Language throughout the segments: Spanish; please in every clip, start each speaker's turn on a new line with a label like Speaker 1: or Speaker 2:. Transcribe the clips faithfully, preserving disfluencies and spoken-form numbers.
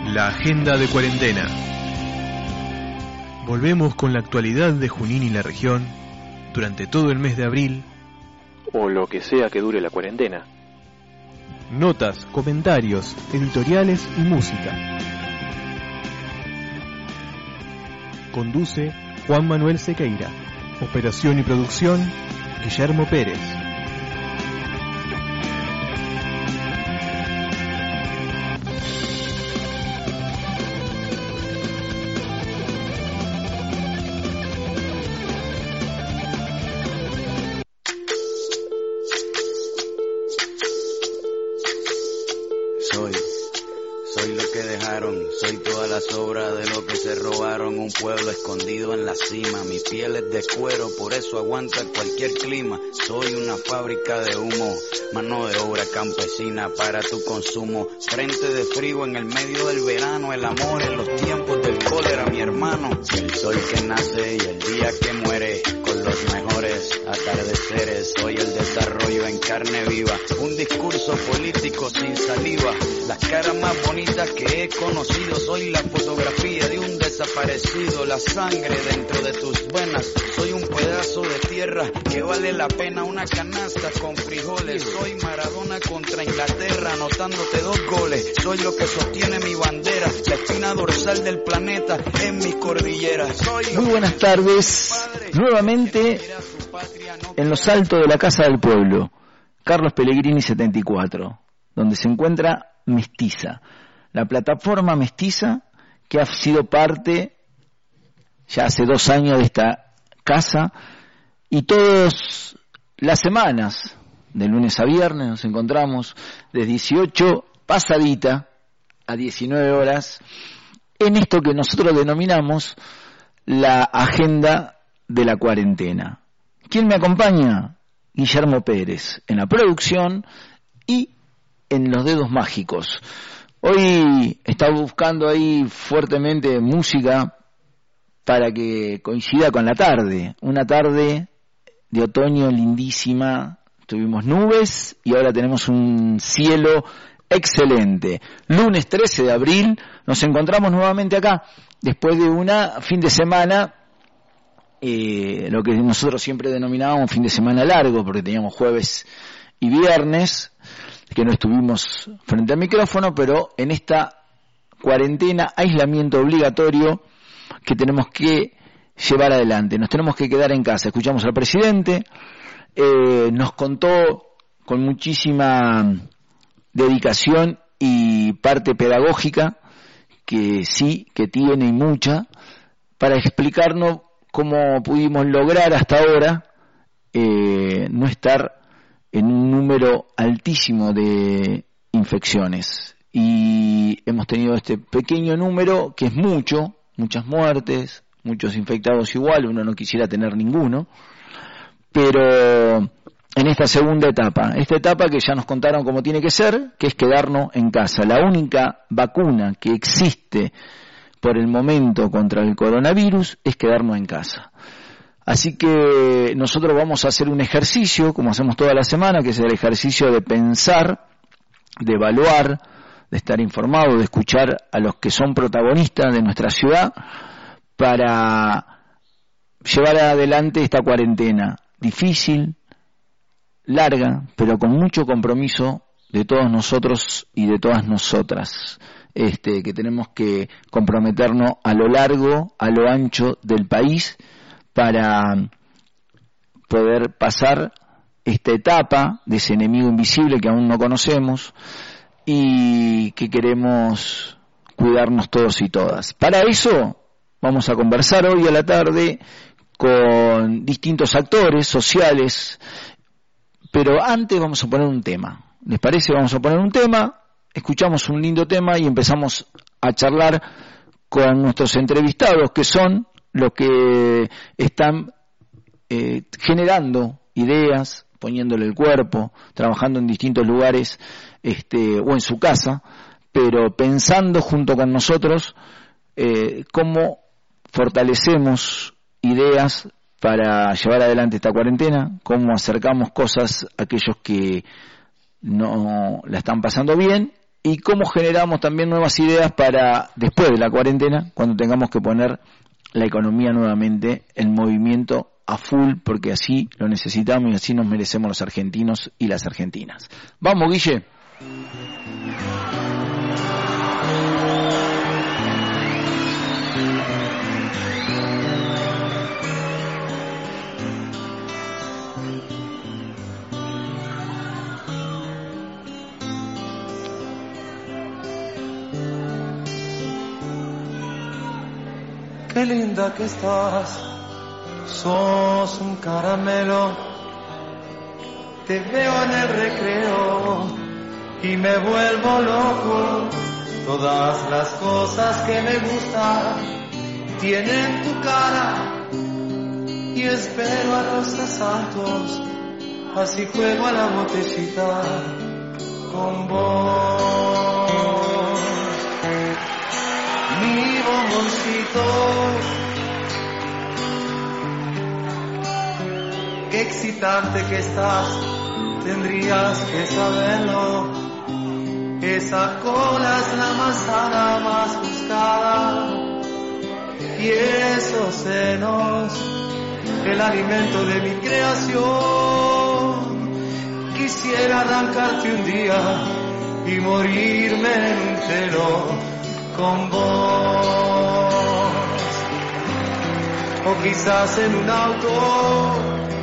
Speaker 1: La agenda de cuarentena. Volvemos con la actualidad de Junín y la región durante todo el mes de abril,
Speaker 2: o lo que sea que dure la cuarentena.
Speaker 1: Notas, comentarios, editoriales y música. Conduce Juan Manuel Sequeira. Operación y producción, Guillermo Pérez.
Speaker 3: Soy, soy lo que dejaron, soy toda la sobra de lo que se robaron, un pueblo escondido en la cima, mi piel es de cuero, por eso aguanta cualquier clima, soy una fábrica de humo, mano de obra campesina para tu consumo, frente de frío en el medio del verano, el amor en los tiempos del cólera, mi hermano, el sol que nace y el día que muere, con los mejores atardeceres, soy el desarrollo en carne viva, un discurso político sin saliva, las caras más bonitas que he conocido, soy la fotografía de un desaparecido, la sangre dentro de tus venas, soy un pedazo de tierra que vale la pena una canasta con frijoles, soy Maradona contra Inglaterra anotándote dos goles, soy lo que sostiene mi bandera, la espina dorsal del planeta en mis cordilleras. Soy
Speaker 4: Muy buenas tardes, nuevamente en los altos de la Casa del Pueblo, Carlos Pellegrini setenta y cuatro, donde se encuentra Mestiza, la plataforma Mestiza que ha sido parte ya hace dos años de esta casa, y todas las semanas, de lunes a viernes, nos encontramos de dieciocho pasadita a diecinueve horas en esto que nosotros denominamos la agenda de la cuarentena. ¿Quién me acompaña? Guillermo Pérez, en la producción y en los dedos mágicos. Hoy estaba buscando ahí fuertemente música para que coincida con la tarde, una tarde de otoño lindísima, tuvimos nubes y ahora tenemos un cielo excelente. Lunes trece de abril nos encontramos nuevamente acá, después de una fin de semana, eh, lo que nosotros siempre denominábamos fin de semana largo, porque teníamos jueves y viernes, que no estuvimos frente al micrófono, pero en esta cuarentena, aislamiento obligatorio que tenemos que llevar adelante, nos tenemos que quedar en casa. Escuchamos al presidente, eh, nos contó con muchísima dedicación y parte pedagógica, que sí, que tiene y mucha, para explicarnos cómo pudimos lograr hasta ahora eh, no estar en un número altísimo de infecciones. Y hemos tenido este pequeño número, que es mucho, muchas muertes, muchos infectados igual, uno no quisiera tener ninguno, pero en esta segunda etapa, esta etapa que ya nos contaron cómo tiene que ser, que es quedarnos en casa. La única vacuna que existe por el momento contra el coronavirus es quedarnos en casa. Así que nosotros vamos a hacer un ejercicio, como hacemos toda la semana, que es el ejercicio de pensar, de evaluar, de estar informado, de escuchar a los que son protagonistas de nuestra ciudad para llevar adelante esta cuarentena difícil, larga, pero con mucho compromiso de todos nosotros y de todas nosotras, este, que tenemos que comprometernos a lo largo, a lo ancho del país, para poder pasar esta etapa de ese enemigo invisible que aún no conocemos y que queremos cuidarnos todos y todas. Para eso vamos a conversar hoy a la tarde con distintos actores sociales, pero antes vamos a poner un tema. ¿Les parece? Vamos a poner un tema, escuchamos un lindo tema y empezamos a charlar con nuestros entrevistados, que son los que están eh, generando ideas, poniéndole el cuerpo, trabajando en distintos lugares este, o en su casa, pero pensando junto con nosotros eh, cómo fortalecemos ideas para llevar adelante esta cuarentena, cómo acercamos cosas a aquellos que no la están pasando bien y cómo generamos también nuevas ideas para después de la cuarentena, cuando tengamos que poner la economía nuevamente en movimiento a full, porque así lo necesitamos y así nos merecemos los argentinos y las argentinas. Vamos, Guille.
Speaker 5: Qué linda que estás, sos un caramelo. Te veo en el recreo y me vuelvo loco. Todas las cosas que me gustan tienen tu cara y espero a los asaltos, así juego a la botellita con vos. Mi bomboncito, qué excitante que estás, tendrías que saberlo. Esa cola es la manzana más buscada y esos senos, el alimento de mi creación. Quisiera arrancarte un día y morirme entero con vos, o quizás en un auto.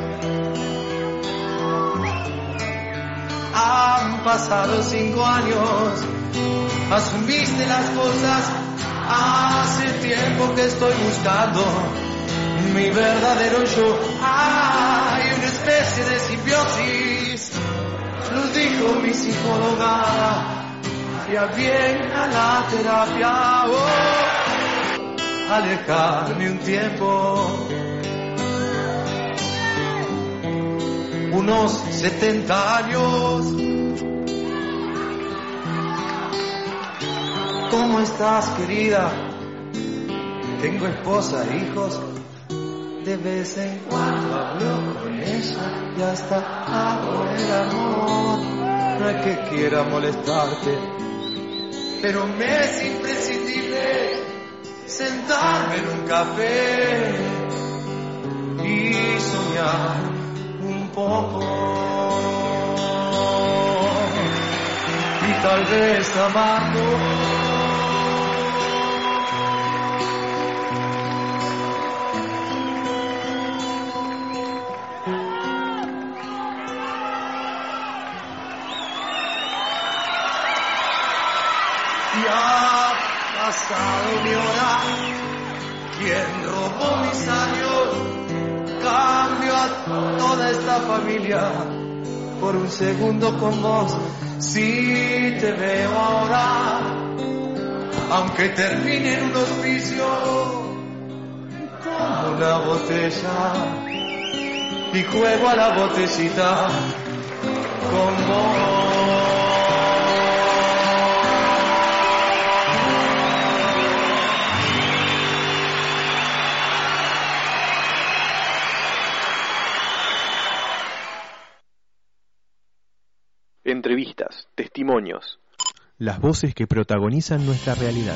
Speaker 5: Han pasado cinco años, asumiste las cosas. Hace tiempo que estoy buscando mi verdadero yo. Hay una especie de simbiosis, lo dijo mi psicóloga. Ya bien a la terapia, oh, alejarme un tiempo, unos setenta años. ¿Cómo estás, querida? Tengo esposa e hijos, de vez en cuando hablo con ella y hasta hago el amor. No es que quiera molestarte, pero me es imprescindible sentarme en un café y soñar un poco y tal vez amarlo. Ya pasado mi hora, quien robó mis años, cambio a toda esta familia por un segundo con vos. Si te veo ahora, aunque termine en un hospicio, como una botella y juego a la botellita con vos.
Speaker 2: Entrevistas, testimonios.
Speaker 1: Las voces que protagonizan nuestra realidad.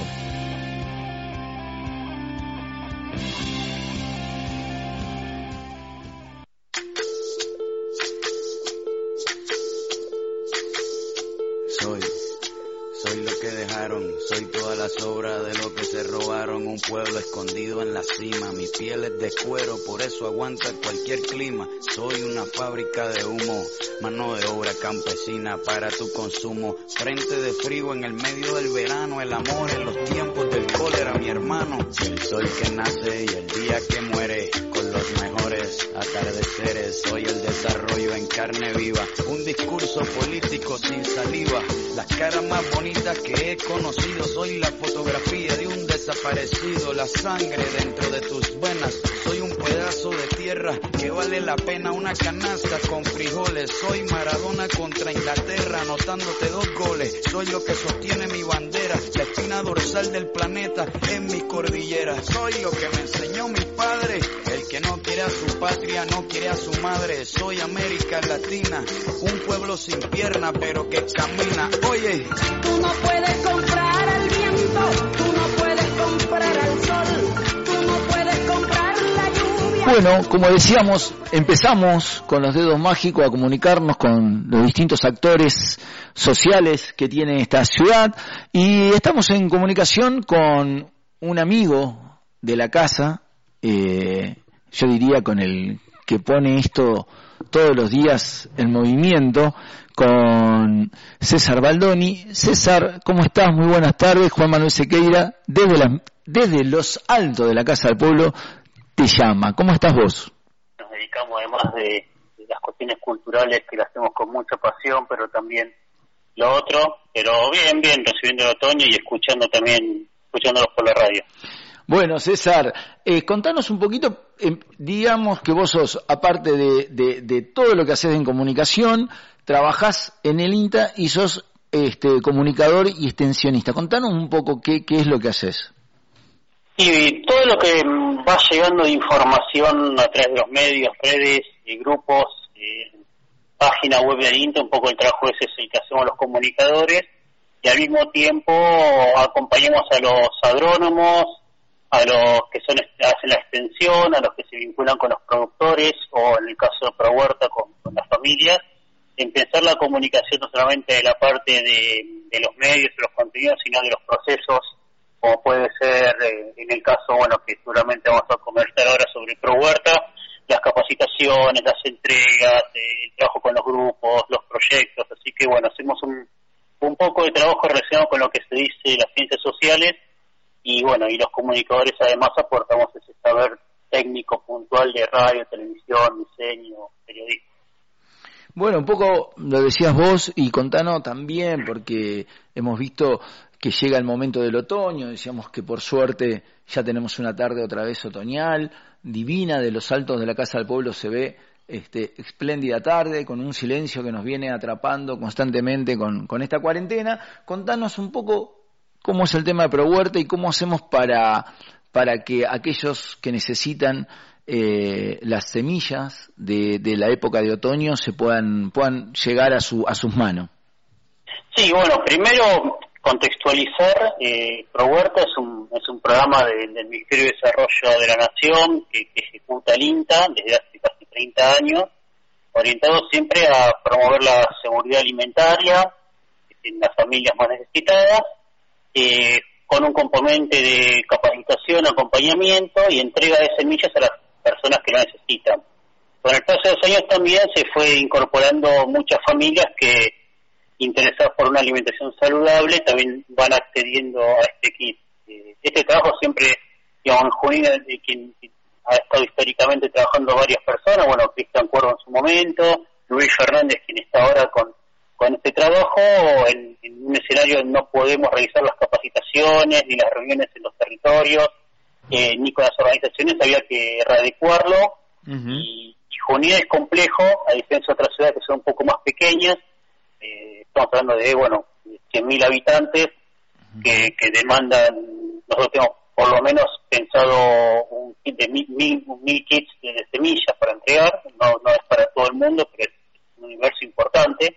Speaker 3: Soy, soy lo que dejaron, soy toda la sobra de lo que se robaron, un pueblo escondido en la cima, mi piel es de cuero, por eso aguanta cualquier clima, soy una fábrica de humo, mano de obra campesina para tu consumo, frente de frío en el medio del verano, el amor en los tiempos del cólera, mi hermano, el sol que nace y el día que muere, con los mejores atardeceres, soy el desarrollo en carne viva, un discurso político sin saliva, las caras más bonitas que he conocido, soy la fotografía de un desaparecido, la sangre dentro de tus venas, soy un pedazo de tierra que vale la pena una canasta con frijoles, soy Maradona contra Inglaterra anotándote dos goles, soy lo que sostiene mi bandera, la espina dorsal del planeta en mi cordillera, soy lo que me enseñó mi padre, el que no quiere a su padre patria no quiere a su madre. Soy América Latina, un pueblo sin pierna pero que camina. Oye,
Speaker 6: tú no puedes comprar al viento, tú no puedes comprar al sol, tú no puedes comprar la lluvia.
Speaker 4: Bueno, como decíamos, empezamos con los dedos mágicos a comunicarnos con los distintos actores sociales que tiene esta ciudad y estamos en comunicación con un amigo de la casa, eh, yo diría con el que pone esto todos los días en movimiento, con César Baldoni. César, ¿cómo estás? Muy buenas tardes. Juan Manuel Sequeira, desde, la, desde los altos de la Casa del Pueblo, te llama. ¿Cómo estás vos?
Speaker 7: Nos dedicamos además de, de las cuestiones culturales que las hacemos con mucha pasión, pero también lo otro, pero bien, bien, recibiendo el otoño y escuchando también, escuchándolos por la radio.
Speaker 4: Bueno, César, eh, contanos un poquito, eh, digamos que vos sos, aparte de, de, de todo lo que haces en comunicación, trabajás en el INTA y sos este, comunicador y extensionista. Contanos un poco qué, qué es lo que haces.
Speaker 7: Y todo lo que va llegando de información a través de los medios, redes, y grupos, eh, página web del INTA, un poco el trabajo ese es el que hacemos los comunicadores, y al mismo tiempo acompañamos a los agrónomos, a los que son hacen la extensión, a los que se vinculan con los productores o en el caso de ProHuerta con, con las familias, en pensar la comunicación no solamente de la parte de, de los medios, de los contenidos, sino de los procesos, como puede ser eh, en el caso, bueno, que seguramente vamos a conversar ahora sobre ProHuerta, las capacitaciones, las entregas, eh, el trabajo con los grupos, los proyectos, así que bueno, hacemos un, un poco de trabajo relacionado con lo que se dice las ciencias sociales. Y bueno, y los comunicadores además aportamos ese saber técnico puntual de radio, televisión, diseño, periodismo.
Speaker 4: Bueno, un poco lo decías vos y contanos también, porque hemos visto que llega el momento del otoño, decíamos que por suerte ya tenemos una tarde otra vez otoñal, divina, de los altos de la Casa del Pueblo se ve este, espléndida tarde, con un silencio que nos viene atrapando constantemente con, con esta cuarentena. Contanos un poco cómo es el tema de ProHuerta y cómo hacemos para, para que aquellos que necesitan eh, las semillas de, de la época de otoño se puedan, puedan llegar a, su, a sus manos.
Speaker 7: Sí, bueno, primero contextualizar, eh, ProHuerta es un, es un programa de, del Ministerio de Desarrollo de la Nación que, que ejecuta el INTA desde hace casi treinta años, orientado siempre a promover la seguridad alimentaria en las familias más necesitadas, Eh, con un componente de capacitación, acompañamiento y entrega de semillas a las personas que lo necesitan. Con el paso de los años también se fue incorporando muchas familias que, interesadas por una alimentación saludable, también van accediendo a este kit. Eh, este trabajo siempre, digamos, en Junín, de quien ha estado históricamente trabajando varias personas, bueno, Cristian Cuervo en su momento, Luis Fernández, quien está ahora con Con este trabajo, en, en un escenario donde no podemos realizar las capacitaciones ni las reuniones en los territorios, eh, ni con las organizaciones, había que readecuarlo. Uh-huh. Y, y Junín es complejo, a diferencia de otras ciudades que son un poco más pequeñas. Eh, estamos hablando de, bueno, cien mil habitantes uh-huh. que, que demandan, nosotros tenemos por lo menos pensado un kit de mil, mil, mil kits de semillas para entregar, no, no es para todo el mundo, pero es un universo importante.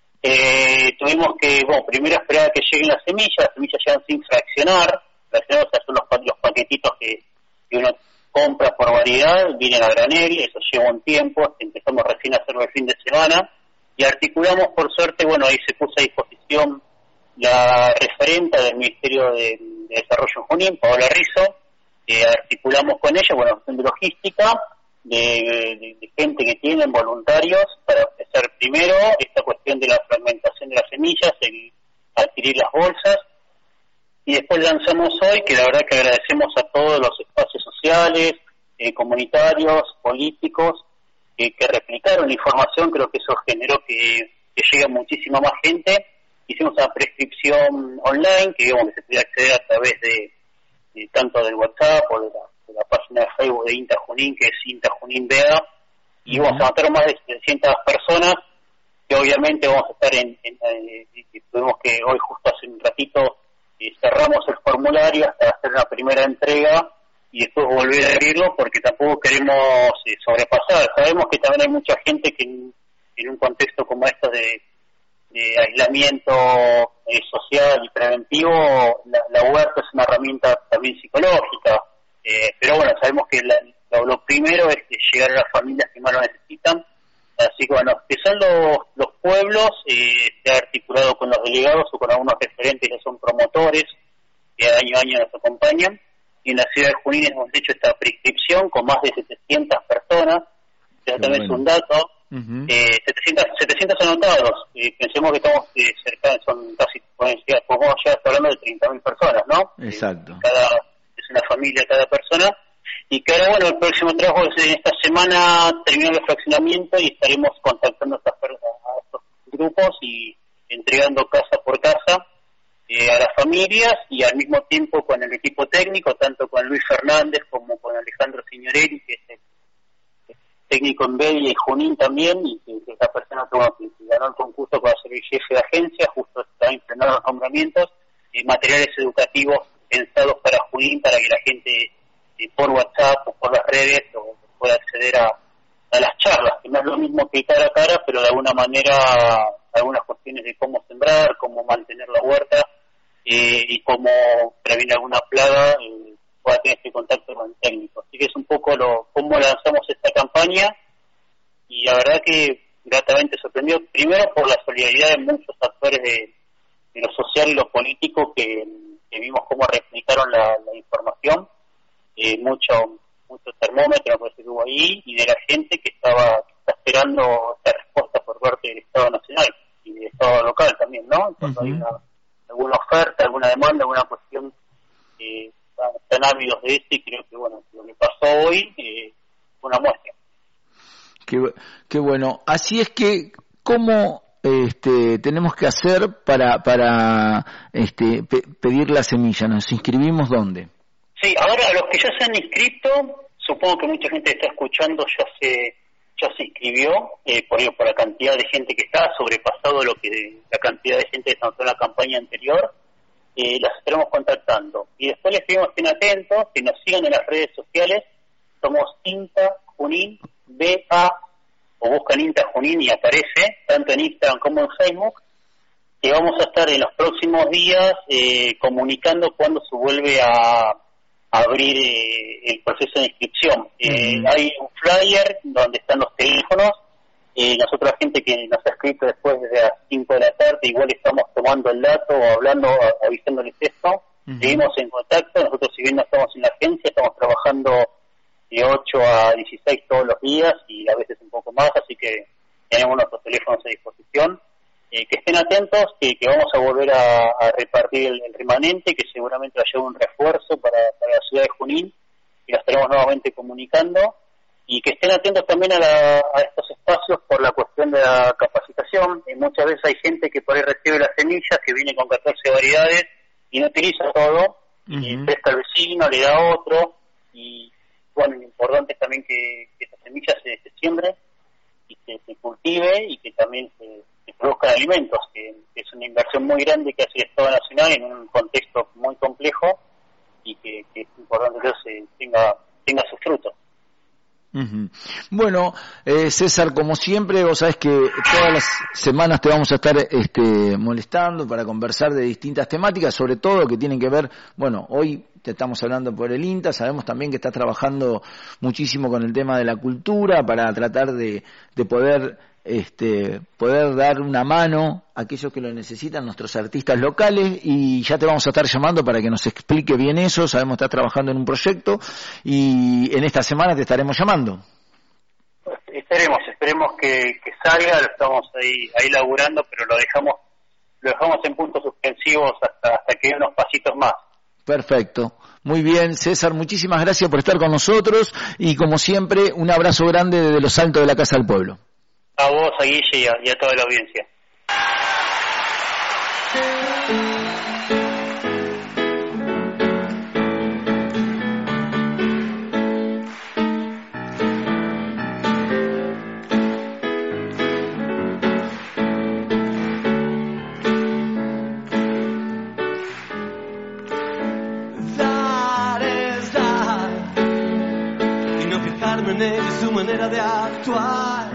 Speaker 7: Eh, tuvimos que, bueno, primero esperar a que lleguen las semillas, las semillas llegan sin fraccionar, fraccionar, o sea, son los, los paquetitos que, que uno compra por variedad, vienen a granel, eso lleva un tiempo, empezamos recién a hacerlo el fin de semana, y articulamos, por suerte, bueno, ahí se puso a disposición la referenta del Ministerio de, de Desarrollo en Junín, Paola Rizzo, eh, articulamos con ella, bueno, cuestión de logística, De, de, de gente que tienen voluntarios para empezar primero esta cuestión de la fragmentación de las semillas, el adquirir las bolsas, y después lanzamos hoy, que la verdad que agradecemos a todos los espacios sociales, eh, comunitarios, políticos, eh, que replicaron la información. Creo que eso generó que, que llegue a muchísima más gente. Hicimos una prescripción online, que digamos que se puede acceder a través de, de tanto del WhatsApp o de la la página de Facebook de INTA Junín, que es INTA Junín B A, y uh-huh. vamos a matar más de setecientas personas, que obviamente vamos a estar en, en, en, en tuvimos que hoy justo hace un ratito eh, cerramos el formulario hasta hacer la primera entrega, y después volver a abrirlo porque tampoco queremos eh, sobrepasar. Sabemos que también hay mucha gente que en, en un contexto como este de, de aislamiento eh, social y preventivo, la, la huerta es una herramienta también psicológica, eh, pero bueno, sabemos que la, lo, lo primero es llegar a las familias que más lo necesitan. Así que bueno, que son los, los pueblos, eh, se ha articulado con los delegados o con algunos referentes que son promotores, que año a año nos acompañan, y en la ciudad de Junín hemos hecho esta prescripción con más de setecientas personas, que también bueno. Es un dato, uh-huh. eh, setecientos, setecientos anotados, eh, pensemos que estamos eh, cerca, son casi, podemos llegar, podemos llegar hablando de treinta mil personas, ¿no?
Speaker 4: Exacto.
Speaker 7: Eh, cada, es una familia cada persona. Y que ahora, bueno, el próximo trabajo es en esta semana termina el fraccionamiento y estaremos contactando a estas personas, a estos grupos y entregando casa por casa eh, a las familias y al mismo tiempo con el equipo técnico, tanto con Luis Fernández como con Alejandro Signorelli, que es el, el técnico en Bedia y Junín también, y que, que esta persona que, bueno, que ganó el concurso para ser el jefe de agencia, justo está enfrenando los nombramientos, eh, materiales educativos pensados para Junín, para que la gente por WhatsApp o por las redes o pueda acceder a, a las charlas, que no es lo mismo que cara a cara, pero de alguna manera algunas cuestiones de cómo sembrar, cómo mantener la huerta eh, y cómo prevenir alguna plaga, eh, pueda tener este contacto con el técnico. Así que es un poco lo cómo lanzamos esta campaña y la verdad que gratamente sorprendió, primero por la solidaridad de muchos actores de, de lo social y lo político que, que vimos cómo replicaron la, la información. Eh, mucho mucho termómetro que hubo ahí y de la gente que estaba que está esperando esta respuesta por parte del Estado Nacional y del Estado local también, ¿no? Cuando uh-huh. hay una, alguna oferta, alguna demanda, alguna cuestión eh, están, están ávidos de esto y creo que bueno, lo que pasó hoy eh, fue una muestra.
Speaker 4: Qué, qué bueno. Así es que, ¿cómo este, tenemos que hacer para para este, pe- pedir la semilla? ¿Nos inscribimos dónde?
Speaker 7: Sí, ahora los que ya se han inscrito, supongo que mucha gente que está escuchando ya se ya se inscribió, eh, por, por la cantidad de gente que está, sobrepasado lo que la cantidad de gente que se anotó en la campaña anterior, eh, las estaremos contactando. Y después les pedimos que estén atentos, que nos sigan en las redes sociales, somos INTA Junín, B A, o buscan INTA Junín y aparece, tanto en Instagram como en Facebook, que vamos a estar en los próximos días eh, comunicando cuando se vuelve a abrir eh, el proceso de inscripción. Eh, mm. Hay un flyer donde están los teléfonos. Eh, nosotros, la gente que nos ha escrito después de las cinco de la tarde, igual estamos tomando el dato o hablando, avisándoles esto. Mm. Seguimos en contacto. Nosotros, si bien no estamos en la agencia, estamos trabajando de ocho a dieciséis todos los días y a veces un poco más, así que tenemos nuestros teléfonos a disposición. Eh, que estén atentos, que, que vamos a volver a, a repartir el, el remanente, que seguramente va a llevar un refuerzo para, para la ciudad de Junín, y lo estaremos nuevamente comunicando, y que estén atentos también a, la, a estos espacios por la cuestión de la capacitación. Eh, muchas veces hay gente que por ahí recibe las semillas, que viene con catorce variedades, y no utiliza todo, uh-huh. y presta al vecino, le da otro, y bueno, lo importante es también que, que esas semillas se, se siembren, y que se cultive, y que también se produzcan alimentos, que, que es una inversión muy grande que hace el Estado Nacional en un contexto muy complejo y que, que es importante que se tenga, tenga sus frutos.
Speaker 4: Uh-huh. Bueno, eh, César, como siempre, vos sabés que todas las semanas te vamos a estar este, molestando para conversar de distintas temáticas, sobre todo que tienen que ver, bueno, hoy te estamos hablando por el INTA, sabemos también que estás trabajando muchísimo con el tema de la cultura para tratar de, de poder este poder dar una mano a aquellos que lo necesitan, nuestros artistas locales, y ya te vamos a estar llamando para que nos explique bien eso. Sabemos que estás trabajando en un proyecto y en esta semana te estaremos llamando.
Speaker 7: Esperemos, esperemos que, que salga, lo estamos ahí ahí laburando, pero lo dejamos lo dejamos en puntos suspensivos hasta hasta que dé unos pasitos más.
Speaker 4: Perfecto. Muy bien, César, muchísimas gracias por estar con nosotros y como siempre, un abrazo grande desde los altos de la Casa del Pueblo.
Speaker 7: A vos, a Guille y a, y a toda la audiencia.
Speaker 5: That is that. en ella es su manera de actuar.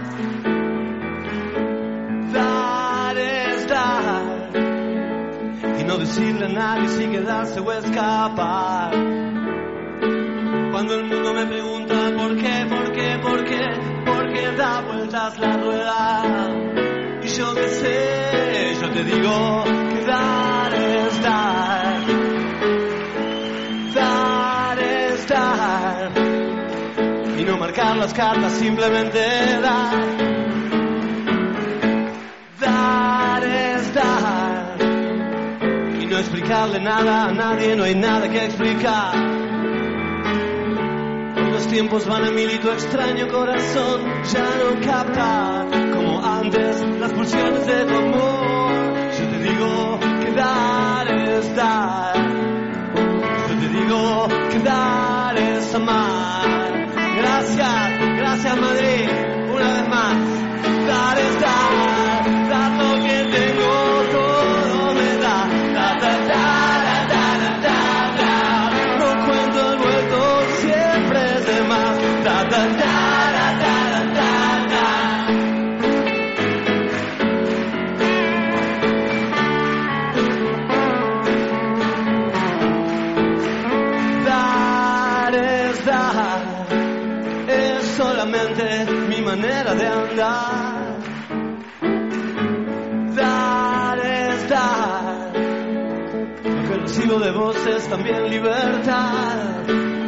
Speaker 5: Dar es dar, y no decirle a nadie si quedarse o escapar. Cuando el mundo me pregunta por qué, por qué, por qué, por qué da vueltas la rueda, y yo qué sé, yo te digo que dar es dar. Dar es dar, y no marcar las cartas, simplemente dar. Dar es dar, y no explicarle nada a nadie, no hay nada que explicar. Los tiempos van a mil y tu extraño corazón ya no capta como antes las pulsiones de tu amor. Yo te digo que dar es dar, yo te digo que dar es amar. Gracias, gracias Madrid, una vez más. Dar es dar, dar lo que tengo, todo me da. Da, da, da, da, da, da, da. No cuento el vuelto, siempre es de más. Da, da, da, da, da, da, da. Dar es dar, es solamente mi manera de andar. Dar es dar, lo que recibo de vos es también libertad.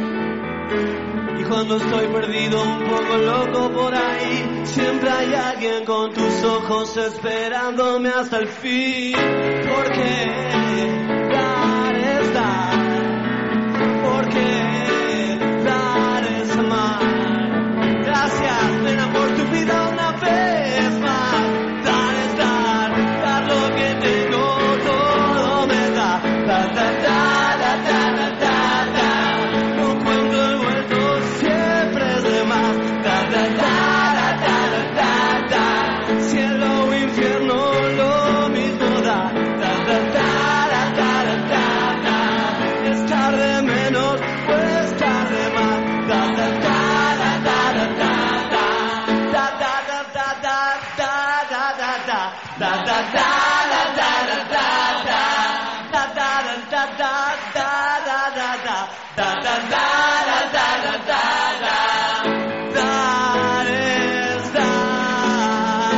Speaker 5: Y cuando estoy perdido, un poco loco por ahí, siempre hay alguien con tus ojos esperándome hasta el fin. Porque dar es dar, porque dar es amar. Gracias, nena, por tu vida una vez más. Dar es dar, dar lo que tengo, todo me da. Da, da, da, da, da, da, da, da. No cuento el vuelto, siempre es de más. Da, da, da, da, da, da, da, da. Cielo o infierno, lo mismo da. Da, da, da, da, da, da, da, da. Es tarde menos, pues tarde más. Da, da, da, da, da, da, da, da. Da, da, da, da, da, da, da, da, da. Da, da, da, da, da, da, da, da. Da, da, da, da, da, da, da, da. Da, da, da, da, da, da, da, da. Dar es dar.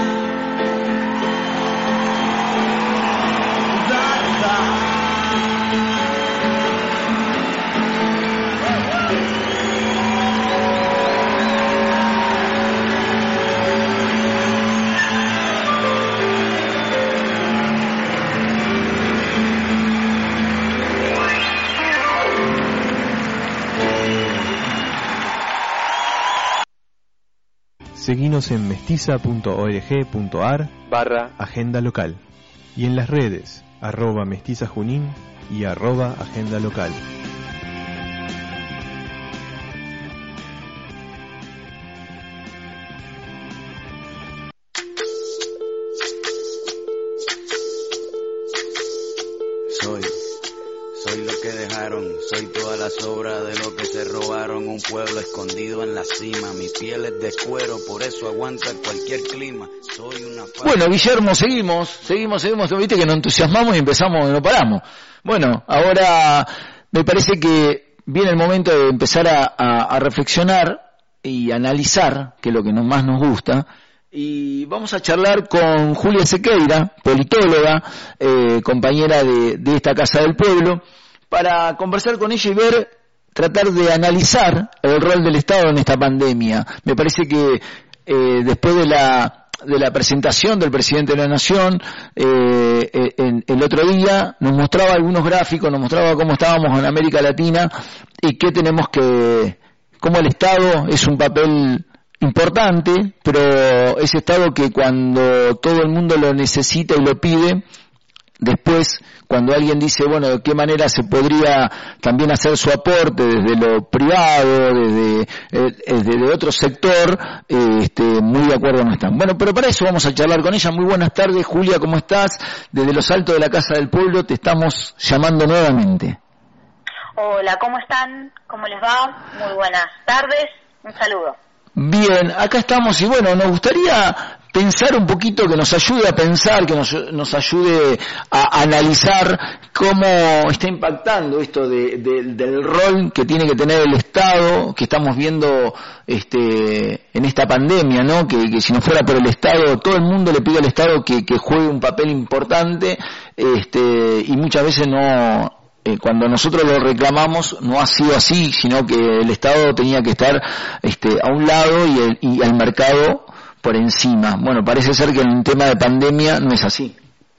Speaker 5: Dar es dar.
Speaker 1: Seguinos en mestiza punto org punto ar
Speaker 2: barra
Speaker 1: agenda local y en las redes arroba mestiza junín y arroba agenda local.
Speaker 3: Soy, soy lo que dejaron, soy toda la sobra de lo que se robaron, un pueblo escondido en la cima, mi piel es de cuero, por eso aguanta cualquier clima, soy una...
Speaker 4: Bueno, Guillermo, seguimos, seguimos, seguimos, viste que nos entusiasmamos y empezamos y no paramos. Bueno, ahora me parece que viene el momento de empezar a, a, a reflexionar y analizar, que es lo que nos, más nos gusta, y vamos a charlar con Julia Sequeira, politóloga, eh, compañera de, de esta Casa del Pueblo, para conversar con ella y ver, tratar de analizar el rol del Estado en esta pandemia. Me parece que eh, después de la de la presentación del presidente de la Nación, eh, en, el otro día nos mostraba algunos gráficos, nos mostraba cómo estábamos en América Latina y qué tenemos que, cómo el Estado es un papel importante, pero ese Estado que cuando todo el mundo lo necesita y lo pide, después cuando alguien dice, bueno, de qué manera se podría también hacer su aporte desde lo privado, desde, eh, desde otro sector, eh, este, muy de acuerdo no están. Bueno, pero para eso vamos a charlar con ella. Muy buenas tardes, Julia, ¿cómo estás? Desde los altos de la Casa del Pueblo te estamos llamando nuevamente.
Speaker 8: Hola, ¿cómo están? ¿Cómo les va? Muy buenas tardes, un saludo.
Speaker 4: Bien, acá estamos y bueno, nos gustaría pensar un poquito, que nos ayude a pensar, que nos, nos ayude a analizar cómo está impactando esto de, de, del rol que tiene que tener el Estado, que estamos viendo este, en esta pandemia, ¿no? Que, que si no fuera por el Estado, todo el mundo le pide al Estado que, que juegue un papel importante, este, y muchas veces no... Eh, cuando nosotros lo reclamamos no ha sido así, sino que el Estado tenía que estar este, a un lado y el, y el mercado por encima. Bueno, parece ser que en un tema de pandemia no es así.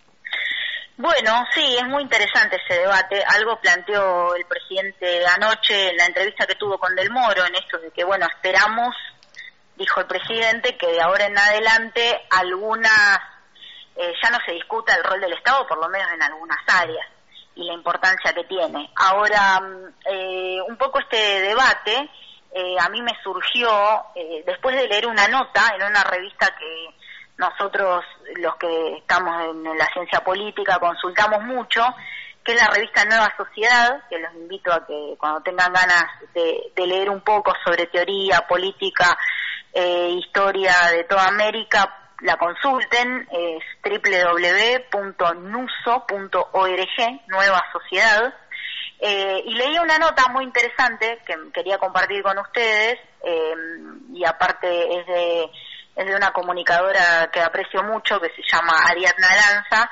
Speaker 8: Bueno, sí, es muy interesante ese debate. Algo planteó el presidente anoche en la entrevista que tuvo con Del Moro, en esto de que, bueno, esperamos, dijo el presidente, que de ahora en adelante algunas, eh, ya no se discuta el rol del Estado, por lo menos en algunas áreas, y la importancia que tiene. Ahora, eh, un poco este debate eh, a mí me surgió eh, después de leer una nota en una revista que nosotros, los que estamos en la ciencia política, consultamos mucho, que es la revista Nueva Sociedad, que los invito a que cuando tengan ganas de, de leer un poco sobre teoría, política, eh, historia de toda América, la consulten, es doble u doble u doble u punto nuso punto org, Nueva Sociedad, eh, y leí una nota muy interesante que quería compartir con ustedes, eh, y aparte es de, es de una comunicadora que aprecio mucho, que se llama Ariadna Lanza,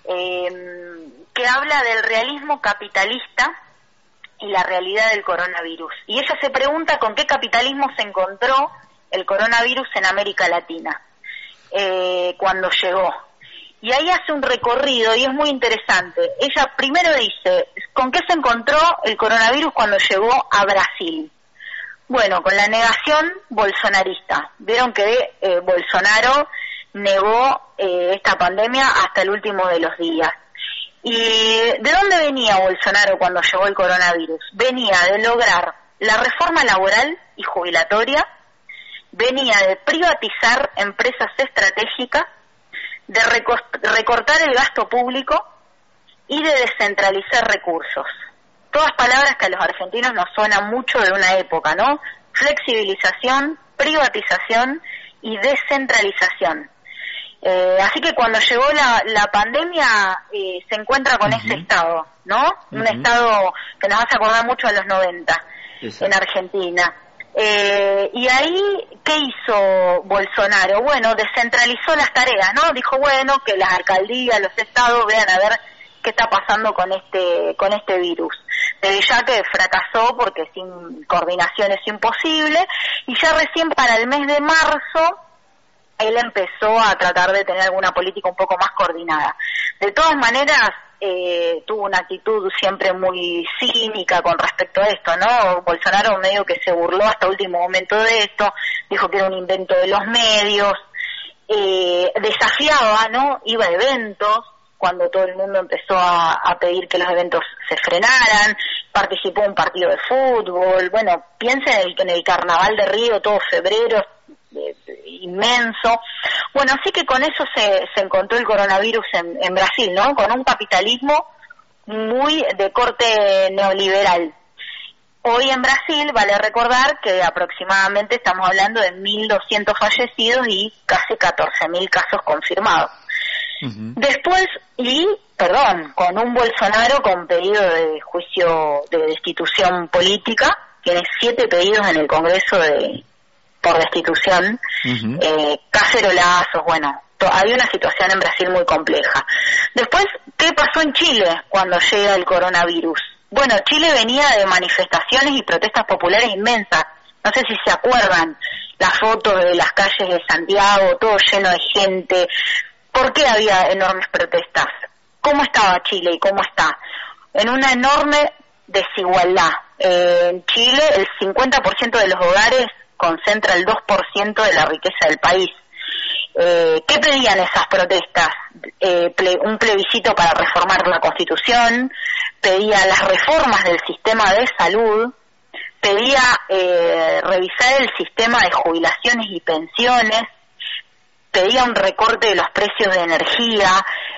Speaker 8: eh, que habla del realismo capitalista y la realidad del coronavirus. Y ella se pregunta con qué capitalismo se encontró el coronavirus en América Latina. Eh, cuando llegó, y ahí hace un recorrido y es muy interesante. Ella primero dice, ¿con qué se encontró el coronavirus cuando llegó a Brasil? Bueno, con la negación bolsonarista. Vieron que eh, Bolsonaro negó eh, esta pandemia hasta el último de los días. ¿Y de dónde venía Bolsonaro cuando llegó el coronavirus? Venía de lograr la reforma laboral y jubilatoria, venía de privatizar empresas estratégicas, de recortar el gasto público y de descentralizar recursos. Todas palabras que a los argentinos nos suenan mucho de una época, ¿no? Flexibilización, privatización y descentralización. Eh, así que cuando llegó la, la pandemia eh, se encuentra con uh-huh. ese estado, ¿no? Uh-huh. Un estado que nos hace acordar mucho a los noventa. Exacto. En Argentina. Eh, y ahí, ¿qué hizo Bolsonaro? Bueno, descentralizó las tareas, ¿no? Dijo, bueno, que las alcaldías, los estados vean a ver qué está pasando con este con este virus. Desde ya que fracasó porque sin coordinación es imposible, y ya recién para el mes de marzo él empezó a tratar de tener alguna política un poco más coordinada. De todas maneras, Eh, tuvo una actitud siempre muy cínica con respecto a esto, ¿no? Bolsonaro medio que se burló hasta último momento de esto, dijo que era un invento de los medios, eh, desafiaba, ¿no? Iba a eventos cuando todo el mundo empezó a, a pedir que los eventos se frenaran, participó en un partido de fútbol, bueno, piensen en el, en el Carnaval de Río, todo febrero, eh, inmenso. Bueno, así que con eso se, se encontró el coronavirus en, en Brasil, ¿no? Con un capitalismo muy de corte neoliberal. Hoy en Brasil, vale recordar que aproximadamente estamos hablando de mil doscientos fallecidos y casi catorce mil casos confirmados. Uh-huh. Después, y, perdón, con un Bolsonaro con pedido de juicio de destitución política, tiene siete pedidos en el Congreso de por destitución, uh-huh. eh, cacerolazos, bueno, to- había una situación en Brasil muy compleja. Después, ¿qué pasó en Chile cuando llega el coronavirus? Bueno, Chile venía de manifestaciones y protestas populares inmensas, no sé si se acuerdan, las fotos de las calles de Santiago, todo lleno de gente. ¿Por qué había enormes protestas? ¿Cómo estaba Chile y cómo está? En una enorme desigualdad. Eh, en Chile, el cincuenta por ciento de los hogares concentra el dos por ciento de la riqueza del país. Eh, ¿Qué pedían esas protestas? Eh, ple- un plebiscito para reformar la Constitución, pedía las reformas del sistema de salud, pedía eh, revisar el sistema de jubilaciones y pensiones, pedía un recorte de los precios de energía,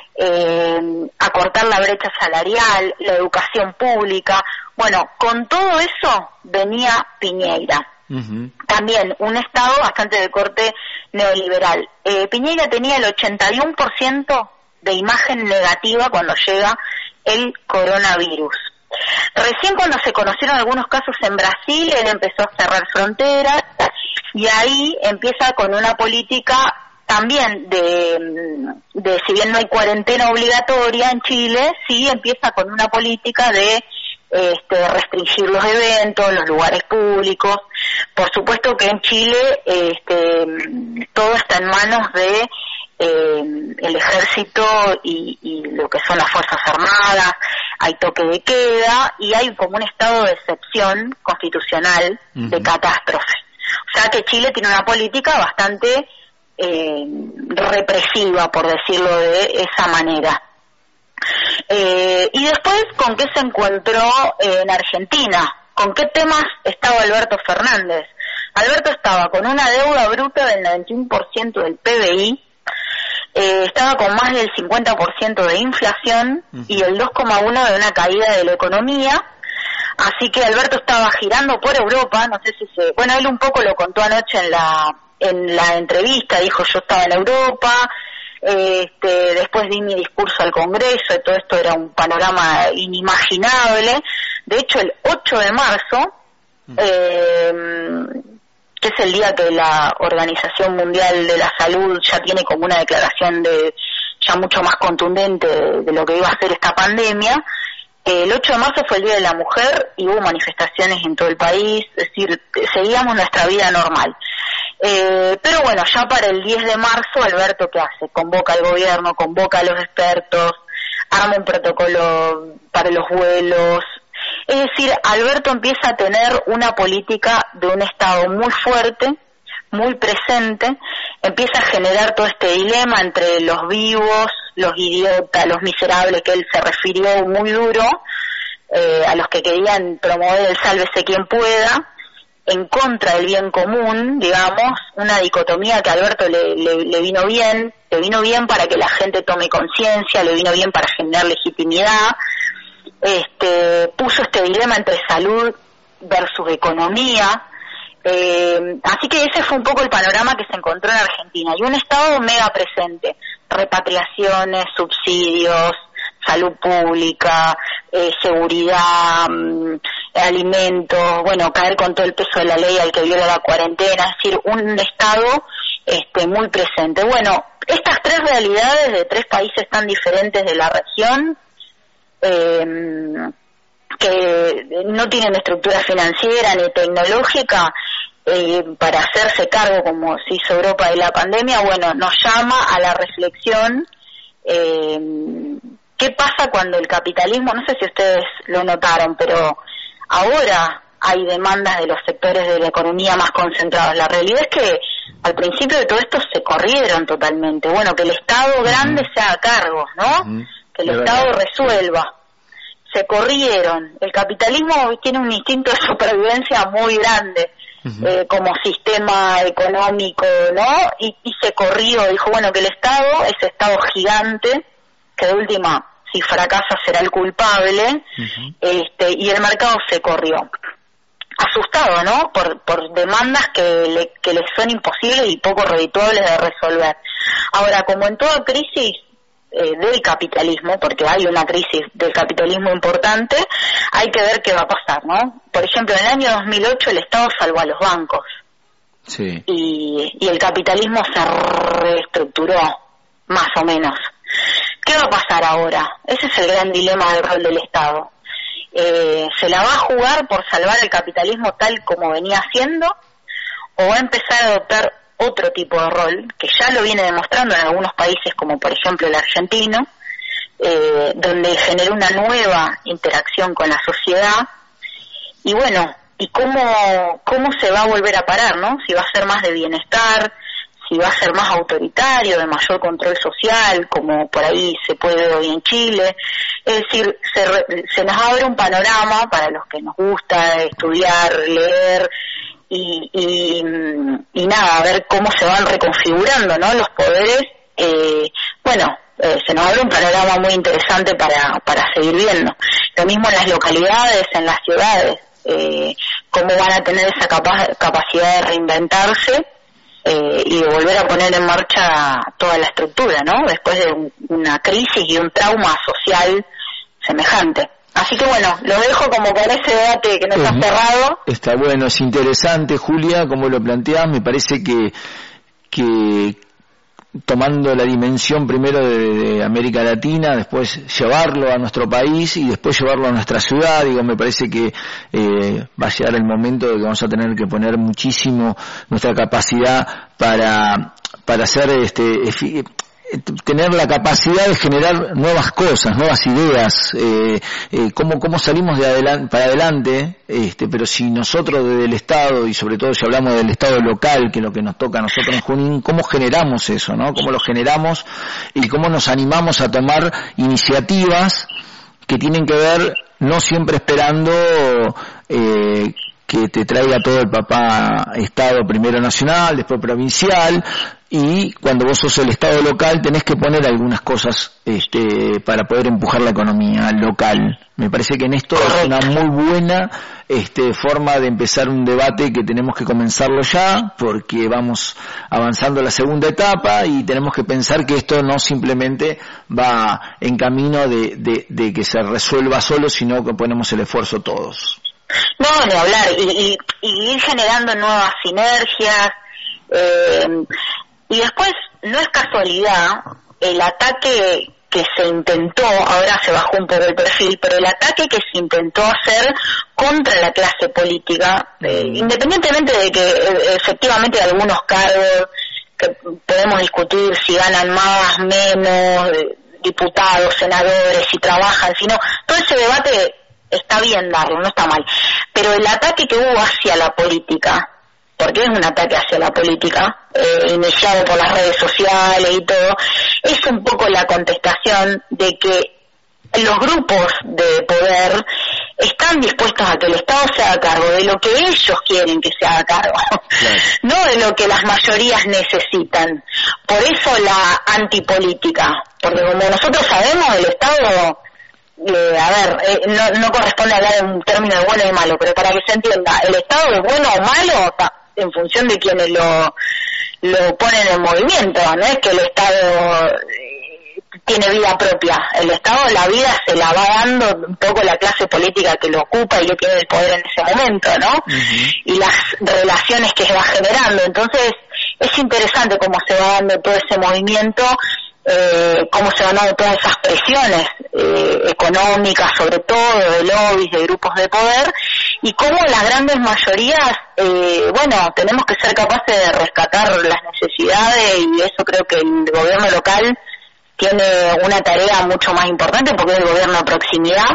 Speaker 8: eh, acortar la brecha salarial, la educación pública. Bueno, con todo eso venía Piñera.
Speaker 4: Uh-huh.
Speaker 8: También un Estado bastante de corte neoliberal. Eh, Piñera tenía el ochenta y uno por ciento de imagen negativa cuando llega el coronavirus. Recién cuando se conocieron algunos casos en Brasil, él empezó a cerrar fronteras y ahí empieza con una política también de, de si bien no hay cuarentena obligatoria en Chile, sí empieza con una política de este, restringir los eventos, los lugares públicos. Por supuesto que en Chile este, todo está en manos de eh, el ejército y, y lo que son las Fuerzas Armadas, hay toque de queda y hay como un estado de excepción constitucional uh-huh. de catástrofe. O sea que Chile tiene una política bastante eh, represiva, por decirlo de esa manera. Eh, y después, ¿con qué se encontró eh, en Argentina? ¿Con qué temas estaba Alberto Fernández? Alberto estaba con una deuda bruta del noventa y uno por ciento del P B I, eh, estaba con más del cincuenta por ciento de inflación uh-huh. y el dos coma uno por ciento de una caída de la economía. Así que Alberto estaba girando por Europa, no sé si se... Bueno, él un poco lo contó anoche en la en la entrevista, dijo yo estaba en Europa, este, después di mi discurso al Congreso y todo esto era un panorama inimaginable. De hecho, el ocho de marzo, eh, que es el día que la Organización Mundial de la Salud ya tiene como una declaración de ya mucho más contundente de, de lo que iba a ser esta pandemia, el ocho de marzo fue el Día de la Mujer y hubo manifestaciones en todo el país, es decir, seguíamos nuestra vida normal. Eh, pero bueno, ya para el diez de marzo, Alberto, ¿qué hace? Convoca al gobierno, convoca a los expertos, arma un protocolo para los vuelos. Es decir, Alberto empieza a tener una política de un Estado muy fuerte, muy presente, empieza a generar todo este dilema entre los vivos, los idiotas, los miserables, que él se refirió muy duro, eh, a los que querían promover el sálvese quien pueda, en contra del bien común, digamos, una dicotomía que a Alberto le, le, le vino bien, le vino bien para que la gente tome conciencia, le vino bien para generar legitimidad, este, puso este dilema entre salud versus economía, eh, así que ese fue un poco el panorama que se encontró en Argentina, y un Estado mega presente, repatriaciones, subsidios, salud pública, eh, seguridad, mmm, alimentos, bueno, caer con todo el peso de la ley al que viola la cuarentena, es decir, un Estado este, muy presente. Bueno, estas tres realidades de tres países tan diferentes de la región, eh, que no tienen estructura financiera ni tecnológica, eh, para hacerse cargo, como se hizo Europa de la pandemia, bueno, nos llama a la reflexión. Eh, ¿Qué pasa cuando el capitalismo, no sé si ustedes lo notaron, pero ahora hay demandas de los sectores de la economía más concentrados? La realidad es que al principio de todo esto se corrieron totalmente. Bueno, que el Estado grande uh-huh. se haga cargo, ¿no? Uh-huh. Que el Estado verdad. resuelva. Se corrieron. El capitalismo tiene un instinto de supervivencia muy grande, uh-huh. eh, como sistema económico, ¿no? Y, y se corrió, dijo, bueno, que el Estado, ese Estado gigante, que de última, si fracasa será el culpable, uh-huh. este, y el mercado se corrió. Asustado, ¿no? Por, por demandas que le, que les son imposibles y poco redituables de resolver. Ahora, como en toda crisis eh, del capitalismo, porque hay una crisis del capitalismo importante, hay que ver qué va a pasar, ¿no? Por ejemplo, en el año dos mil ocho el Estado salvó a los bancos.
Speaker 4: Sí.
Speaker 8: Y, y el capitalismo se reestructuró, más o menos. ¿Qué va a pasar ahora? Ese es el gran dilema del rol del Estado. Eh, ¿Se la va a jugar por salvar el capitalismo tal como venía haciendo? ¿O va a empezar a adoptar otro tipo de rol, que ya lo viene demostrando en algunos países, como por ejemplo el argentino, eh, donde genera una nueva interacción con la sociedad? Y bueno, ¿y cómo, cómo se va a volver a parar, no? Si va a ser más de bienestar, si va a ser más autoritario, de mayor control social, como por ahí se puede ver hoy en Chile. Es decir, se, re, se nos abre un panorama para los que nos gusta estudiar, leer y, y, y nada, a ver cómo se van reconfigurando, ¿no? Los poderes. Eh, bueno, eh, se nos abre un panorama muy interesante para, para seguir viendo. Lo mismo en las localidades, en las ciudades. eh, cómo van a tener esa capa- capacidad de reinventarse eh, y de volver a poner en marcha toda la estructura, ¿no? Después de un, una crisis y un trauma social semejante. Así que bueno, lo dejo como con ese debate que no está cerrado.
Speaker 4: Está bueno, es interesante, Julia, como lo planteás. Me parece que que tomando la dimensión primero de, de América Latina, después llevarlo a nuestro país y después llevarlo a nuestra ciudad, digo, me parece que eh, va a llegar el momento de que vamos a tener que poner muchísimo nuestra capacidad para para hacer este efi- tener la capacidad de generar nuevas cosas, nuevas ideas, eh, eh, cómo, cómo salimos de adelante, para adelante, este, pero si nosotros desde el Estado, y sobre todo si hablamos del Estado local, que es lo que nos toca a nosotros en Junín, cómo generamos eso, ¿no? Cómo lo generamos y cómo nos animamos a tomar iniciativas que tienen que ver no siempre esperando eh, que te traiga todo el papá Estado primero nacional, después provincial, y cuando vos sos el Estado local tenés que poner algunas cosas este, para poder empujar la economía local. Me parece que en esto es una muy buena este, forma de empezar un debate que tenemos que comenzarlo ya, porque vamos avanzando a la segunda etapa y tenemos que pensar que esto no simplemente va en camino de, de, de que se resuelva solo, sino que ponemos el esfuerzo todos.
Speaker 8: No, ni hablar, y, y, y ir generando nuevas sinergias, eh, y después, no es casualidad, el ataque que se intentó, ahora se bajó un poco el perfil, pero el ataque que se intentó hacer contra la clase política, eh, independientemente de que eh, efectivamente algunos cargos, que podemos discutir si ganan más, menos, eh, diputados, senadores, si trabajan, si no, todo ese debate está bien darlo, no está mal, pero el ataque que hubo hacia la política, porque es un ataque hacia la política, eh, iniciado por las redes sociales y todo, es un poco la contestación de que los grupos de poder están dispuestos a que el Estado se haga cargo de lo que ellos quieren que se haga cargo, claro. No de lo que las mayorías necesitan. Por eso la antipolítica, porque como nosotros sabemos, el Estado... Eh, a ver, eh, no, no corresponde hablar en términos de bueno y malo, pero para que se entienda, el Estado es bueno o malo en función de quienes lo, lo ponen en movimiento, no es que el Estado eh, tiene vida propia, el Estado la vida se la va dando un poco la clase política que lo ocupa y que tiene el poder en ese momento, ¿no? Uh-huh. Y las relaciones que se va generando, entonces es interesante cómo se va dando todo ese movimiento. Eh, cómo se van dando todas esas presiones eh, económicas, sobre todo de lobbies, de grupos de poder, y cómo las grandes mayorías, eh, bueno, tenemos que ser capaces de rescatar las necesidades, y eso creo que el gobierno local tiene una tarea mucho más importante porque es el gobierno de proximidad.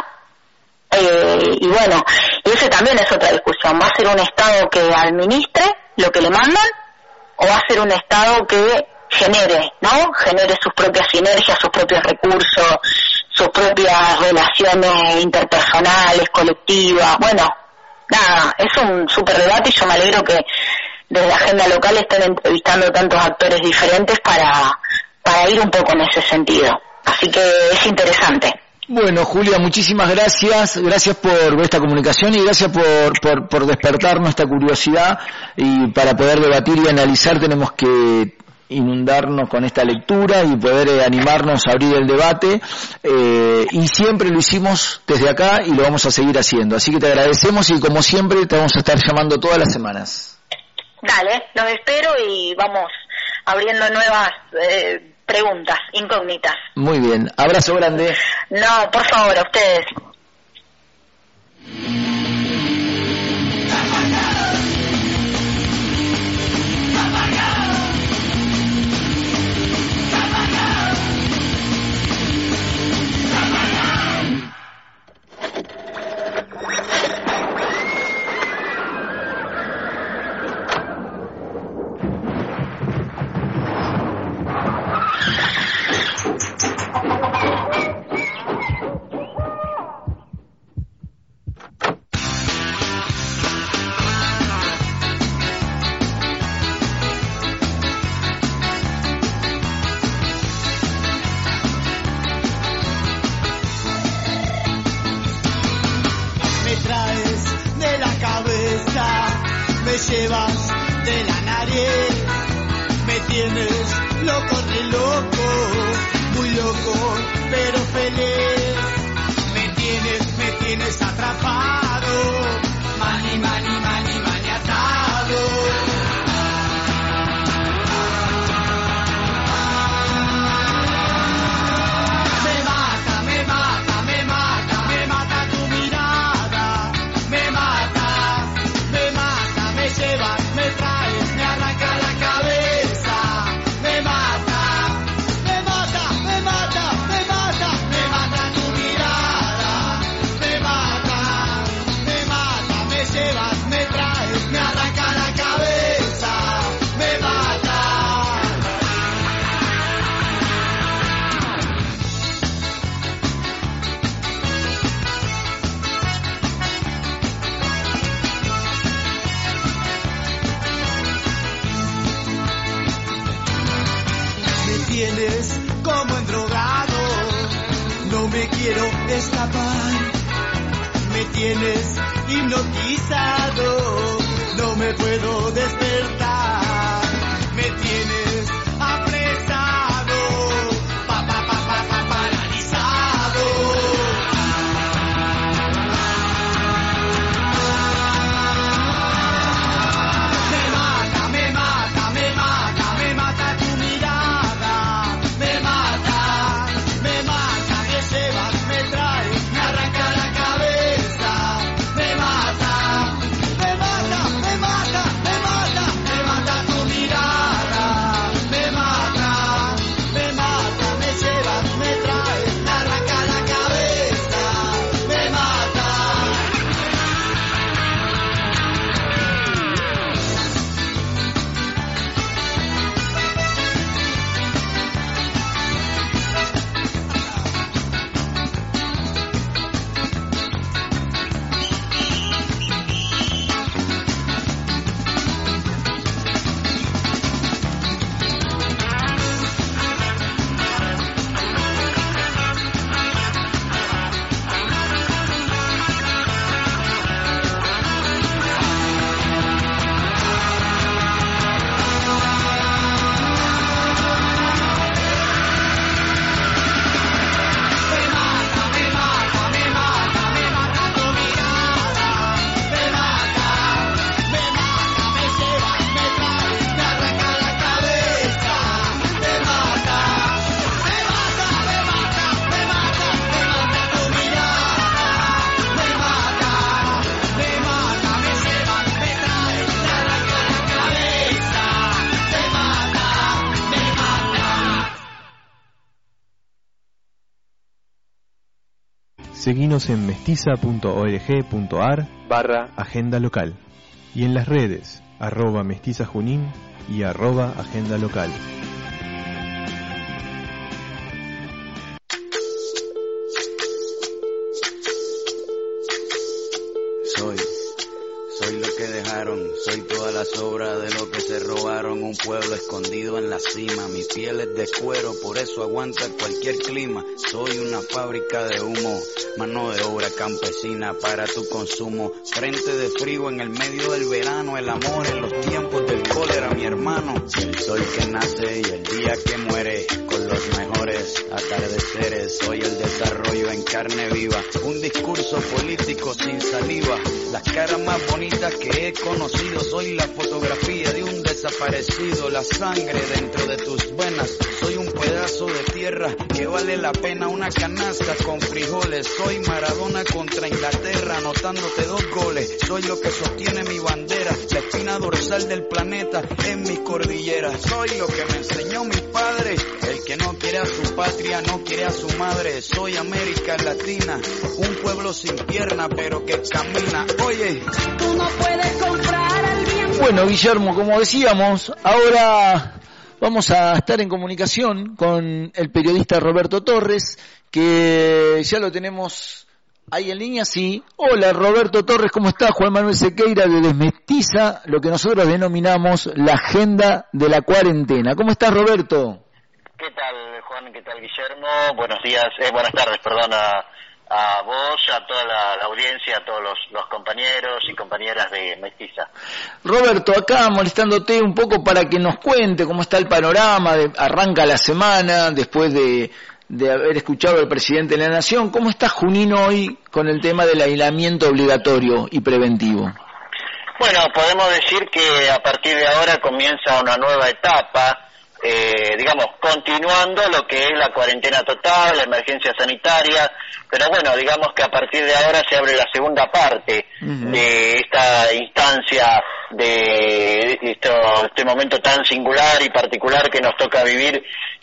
Speaker 8: Eh, y bueno, y ese también es otra discusión, ¿va a ser un Estado que administre lo que le mandan o va a ser un Estado que genere, ¿no? Genere sus propias sinergias, sus propios recursos, sus propias relaciones interpersonales, colectivas? Bueno, nada, es un súper debate y yo me alegro que desde la agenda local estén entrevistando tantos actores diferentes para, para ir un poco en ese sentido. Así que es interesante.
Speaker 4: Bueno, Julia, muchísimas gracias, gracias por esta comunicación y gracias por, por, por despertar nuestra curiosidad, y para poder debatir y analizar tenemos que inundarnos con esta lectura y poder eh, animarnos a abrir el debate, eh, y siempre lo hicimos desde acá y lo vamos a seguir haciendo, así que te agradecemos y como siempre te vamos a estar llamando todas las semanas.
Speaker 8: Dale, los espero y vamos abriendo nuevas eh, preguntas, incógnitas.
Speaker 4: Muy bien, abrazo grande.
Speaker 8: No, por favor, a ustedes.
Speaker 9: cabeza, me llevas de la nariz, me tienes loco, re loco, muy loco, pero feliz. Me tienes, me tienes atrapado, mani, mani, mani, maniatado. Me mata, me mata, me mata, me mata tu mirada, me mata, me mata, me llevas, me traes, me arranca la cabeza, me mata, me mata, me mata, me mata, me mata tu mirada, me mata, me mata, me llevas, me traes, me arranca la cabeza, me mata. Me tienes como endrogado, no me quiero escapar. Me tienes hipnotizado, no me puedo despertar. Me tienes apresado, pa pa pa pa pa paralizado. Me mata, me mata, me mata, me mata tu mirada, me mata, me mata, me llevas, me traes, me arranca la cabeza, me mata, me mata, me mata, me mata, me mata tu mirada, me mata, me mata, me llevas, me traes, me arranca la cabeza, me mata.
Speaker 1: Seguinos en mestiza.org.ar
Speaker 2: barra
Speaker 1: agenda local y en las redes arroba mestizajunín y arroba agenda local.
Speaker 3: Soy, soy lo que dejaron, soy toda la sobra de lo que se robaron, un pueblo escondido en la cima, mi piel es de cuero, por eso aguanta cualquier clima, soy una fábrica de humo, mano de obra campesina para tu consumo, frente de frío en el medio del verano, el amor en los tiempos del cólera, mi hermano, el sol que nace y el día que muere, con los mejores atardeceres, soy el desarrollo en carne viva, un discurso político sin saliva, las caras más bonitas que he conocido, soy la fotografía de un desaparecido, la sangre dentro de tus venas, soy un pedazo de tierra que vale la pena una canasta con frijoles, soy Maradona contra Inglaterra anotándote dos goles, soy lo que sostiene mi bandera, la espina dorsal del planeta en mi cordillera, soy lo que me enseñó mi padre, el que no quiere a su patria no quiere a su madre, soy América Latina, un pueblo sin pierna pero que camina, oye,
Speaker 6: Tú no puedes comprar al viento.
Speaker 4: Bueno, Guillermo, como decíamos, ahora vamos a estar en comunicación con el periodista Roberto Torres, que ya lo tenemos ahí en línea, sí. Hola, Roberto Torres, ¿cómo estás? Juan Manuel Sequeira de Desmestiza, lo que nosotros denominamos la agenda de la cuarentena. ¿Cómo estás, Roberto?
Speaker 7: ¿Qué tal, Juan? ¿Qué tal, Guillermo? Buenos días, eh, buenas tardes, perdón, a, a vos, a toda la, la audiencia, a todos los, los compañeros y compañeras de Mestiza.
Speaker 4: Roberto, acá molestándote un poco para que nos cuente cómo está el panorama, de, arranca la semana después de, de haber escuchado al presidente de la Nación. ¿Cómo está Junín hoy con el tema del aislamiento obligatorio y preventivo?
Speaker 7: Bueno, podemos decir que a partir de ahora comienza una nueva etapa, eh, digamos, continuando lo que es la cuarentena total, la emergencia sanitaria, pero bueno, digamos que a partir de ahora se abre la segunda parte uh-huh. de esta instancia, de esto, este momento tan singular y particular que nos toca vivir,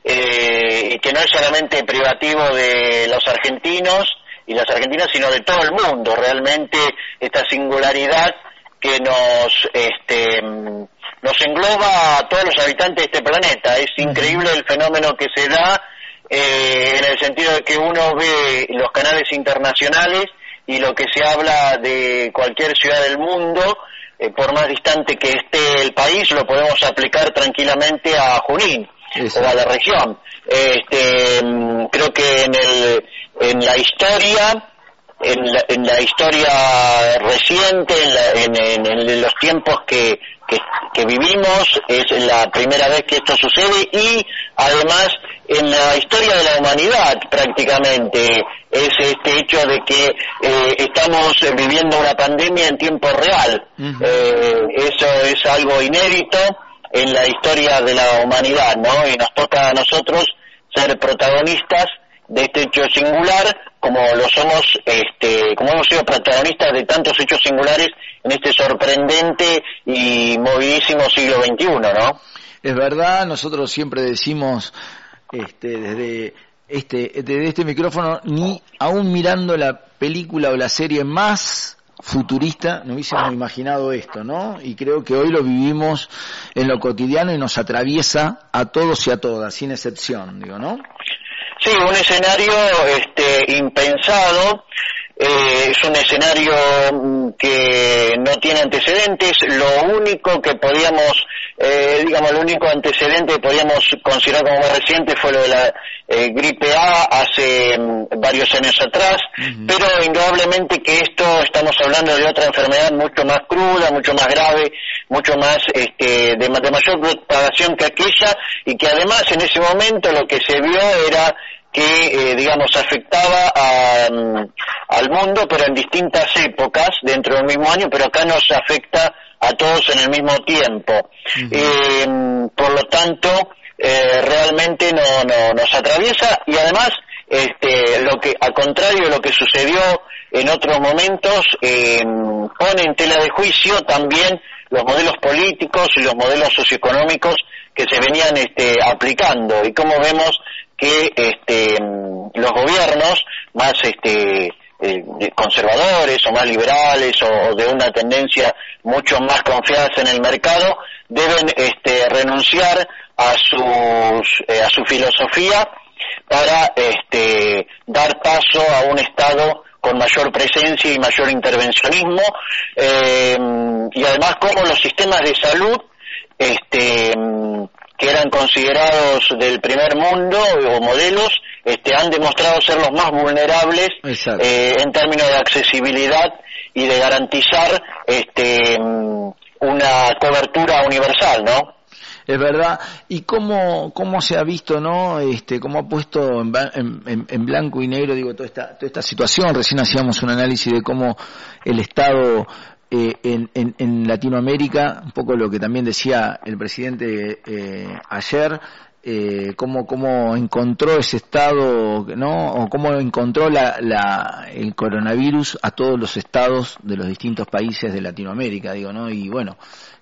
Speaker 7: eh, y que no es solamente privativo de los argentinos y las argentinas, sino de todo el mundo, realmente esta singularidad que nos este nos engloba a todos los habitantes de este planeta. Es increíble el fenómeno que se da, eh, en el sentido de que uno ve los canales internacionales y lo que se habla de cualquier ciudad del mundo, eh, por más distante que esté el país, lo podemos aplicar tranquilamente a Junín Eso. o a la región. Este, creo que en el en la historia En la, en la historia reciente, en, la, en, en, en los tiempos que, que, que vivimos, es la primera vez que esto sucede, y además en la historia de la humanidad prácticamente es este hecho de que eh, estamos viviendo una pandemia en tiempo real. Uh-huh. Eh, eso es algo inédito en la historia de la humanidad, ¿no? Y nos toca a nosotros ser protagonistas de este hecho singular, como lo somos, este, como hemos sido protagonistas de tantos hechos singulares en este sorprendente y movidísimo siglo veintiuno, ¿no?
Speaker 4: Es verdad, nosotros siempre decimos, este, desde este, desde este micrófono, ni aún mirando la película o la serie más futurista no hubiésemos imaginado esto, ¿no? Y creo que hoy lo vivimos en lo cotidiano y nos atraviesa a todos y a todas, sin excepción, digo, ¿no?
Speaker 7: Sí, un escenario este, impensado, eh, es un escenario que no tiene antecedentes. Lo único que podíamos, eh, digamos, el único antecedente que podíamos considerar como más reciente fue lo de la eh, gripe A hace um, varios años atrás, uh-huh. pero indudablemente que esto, estamos hablando de otra enfermedad mucho más cruda, mucho más grave, mucho más este, de, de mayor propagación que aquella, y que además en ese momento lo que se vio era que, eh, digamos, afectaba a, um, al mundo, pero en distintas épocas, dentro del mismo año, pero acá nos afecta a todos en el mismo tiempo. Uh-huh. Eh, por lo tanto, eh, realmente no, no nos atraviesa, y además, este, lo que, al contrario de lo que sucedió en otros momentos, eh, pone en tela de juicio también los modelos políticos y los modelos socioeconómicos que se venían este, aplicando, y cómo vemos que este, los gobiernos más este, eh, conservadores o más liberales o de una tendencia mucho más confiadas en el mercado deben este, renunciar a sus eh, a su filosofía para este, dar paso a un Estado con mayor presencia y mayor intervencionismo, eh, y además como los sistemas de salud este que eran considerados del primer mundo o modelos, este, han demostrado ser los más vulnerables eh, en términos de accesibilidad y de garantizar este, una cobertura universal, ¿no?
Speaker 4: Es verdad. ¿Y cómo cómo se ha visto, no? Este, cómo ha puesto en, en, en blanco y negro, digo, toda esta toda esta situación? Recién hacíamos un análisis de cómo el Estado Eh, en, en, en Latinoamérica, un poco lo que también decía el presidente eh, ayer, eh, cómo, cómo encontró ese estado, ¿no? O cómo encontró la, la, el coronavirus a todos los estados de los distintos países de Latinoamérica, digo, ¿no? Y bueno,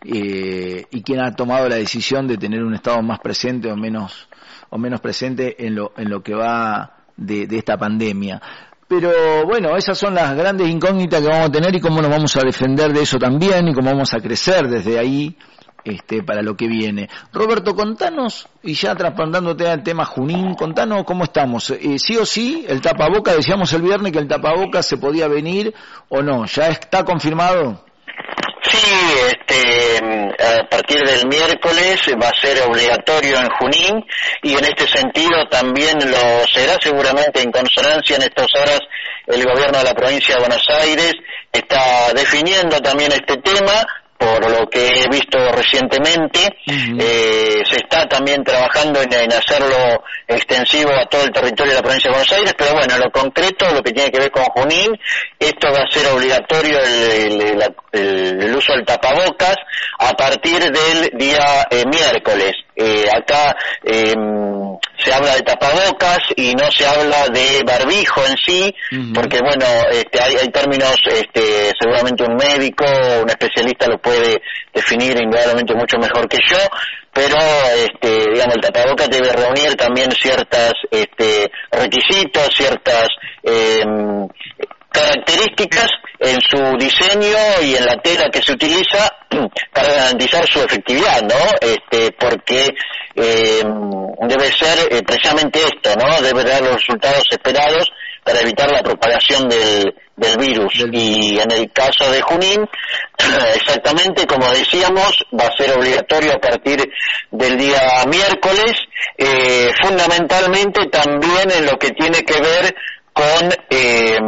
Speaker 4: eh, y quién ha tomado la decisión de tener un estado más presente o menos, o menos presente en lo, en lo que va de, de esta pandemia. Pero bueno, esas son las grandes incógnitas que vamos a tener, y cómo nos vamos a defender de eso también, y cómo vamos a crecer desde ahí este, para lo que viene. Roberto, contanos, y ya trasplantándote al tema Junín, contanos cómo estamos. Eh, sí o sí, el tapaboca, decíamos el viernes que el tapaboca se podía venir o no, ¿ya está confirmado?
Speaker 7: Sí, este,
Speaker 10: a partir del miércoles va a ser obligatorio en Junín, y en este sentido también lo será seguramente en consonancia en estas horas. El gobierno de la provincia de Buenos Aires está definiendo también este tema, por lo que he visto recientemente. Uh-huh. eh, se está también trabajando en, en hacerlo extensivo a todo el territorio de la provincia de Buenos Aires, pero bueno, lo concreto, lo que tiene que ver con Junín, esto va a ser obligatorio el, el, el, el uso del tapabocas a partir del día eh, miércoles. Eh, acá eh, se habla de tapabocas y no se habla de barbijo en sí, uh-huh. porque bueno, este, hay, hay términos, este, seguramente un médico, un especialista lo puede definir indudablemente mucho mejor que yo, pero este, digamos, el tapabocas debe reunir también ciertas este, requisitos, ciertas eh, características en su diseño y en la tela que se utiliza para garantizar su efectividad, ¿no? Este, porque eh, debe ser eh, precisamente esto, ¿no? Debe dar los resultados esperados para evitar la propagación del, del virus. Del... Y en el caso de Junín, exactamente como decíamos, va a ser obligatorio a partir del día miércoles, eh, fundamentalmente también en lo que tiene que ver con eh,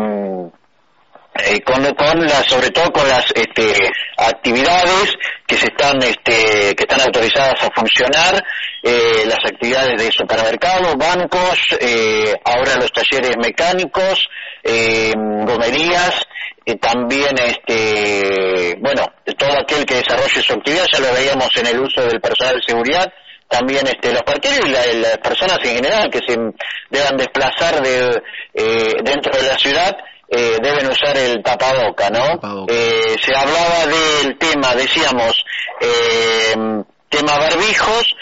Speaker 10: Eh, con, con la, sobre todo con las este, actividades que se están este, que están autorizadas a funcionar, eh, las actividades de supermercados, bancos, eh, ahora los talleres mecánicos, eh, gomerías, eh, también este, bueno, todo aquel que desarrolle su actividad, ya lo veíamos en el uso del personal de seguridad, también este, los parqueros y la, las personas en general que se deban desplazar de, eh, dentro de la ciudad. Eh, deben usar el tapaboca, ¿no? Tapaboca. Eh, se hablaba del tema, decíamos, eh, tema barbijos,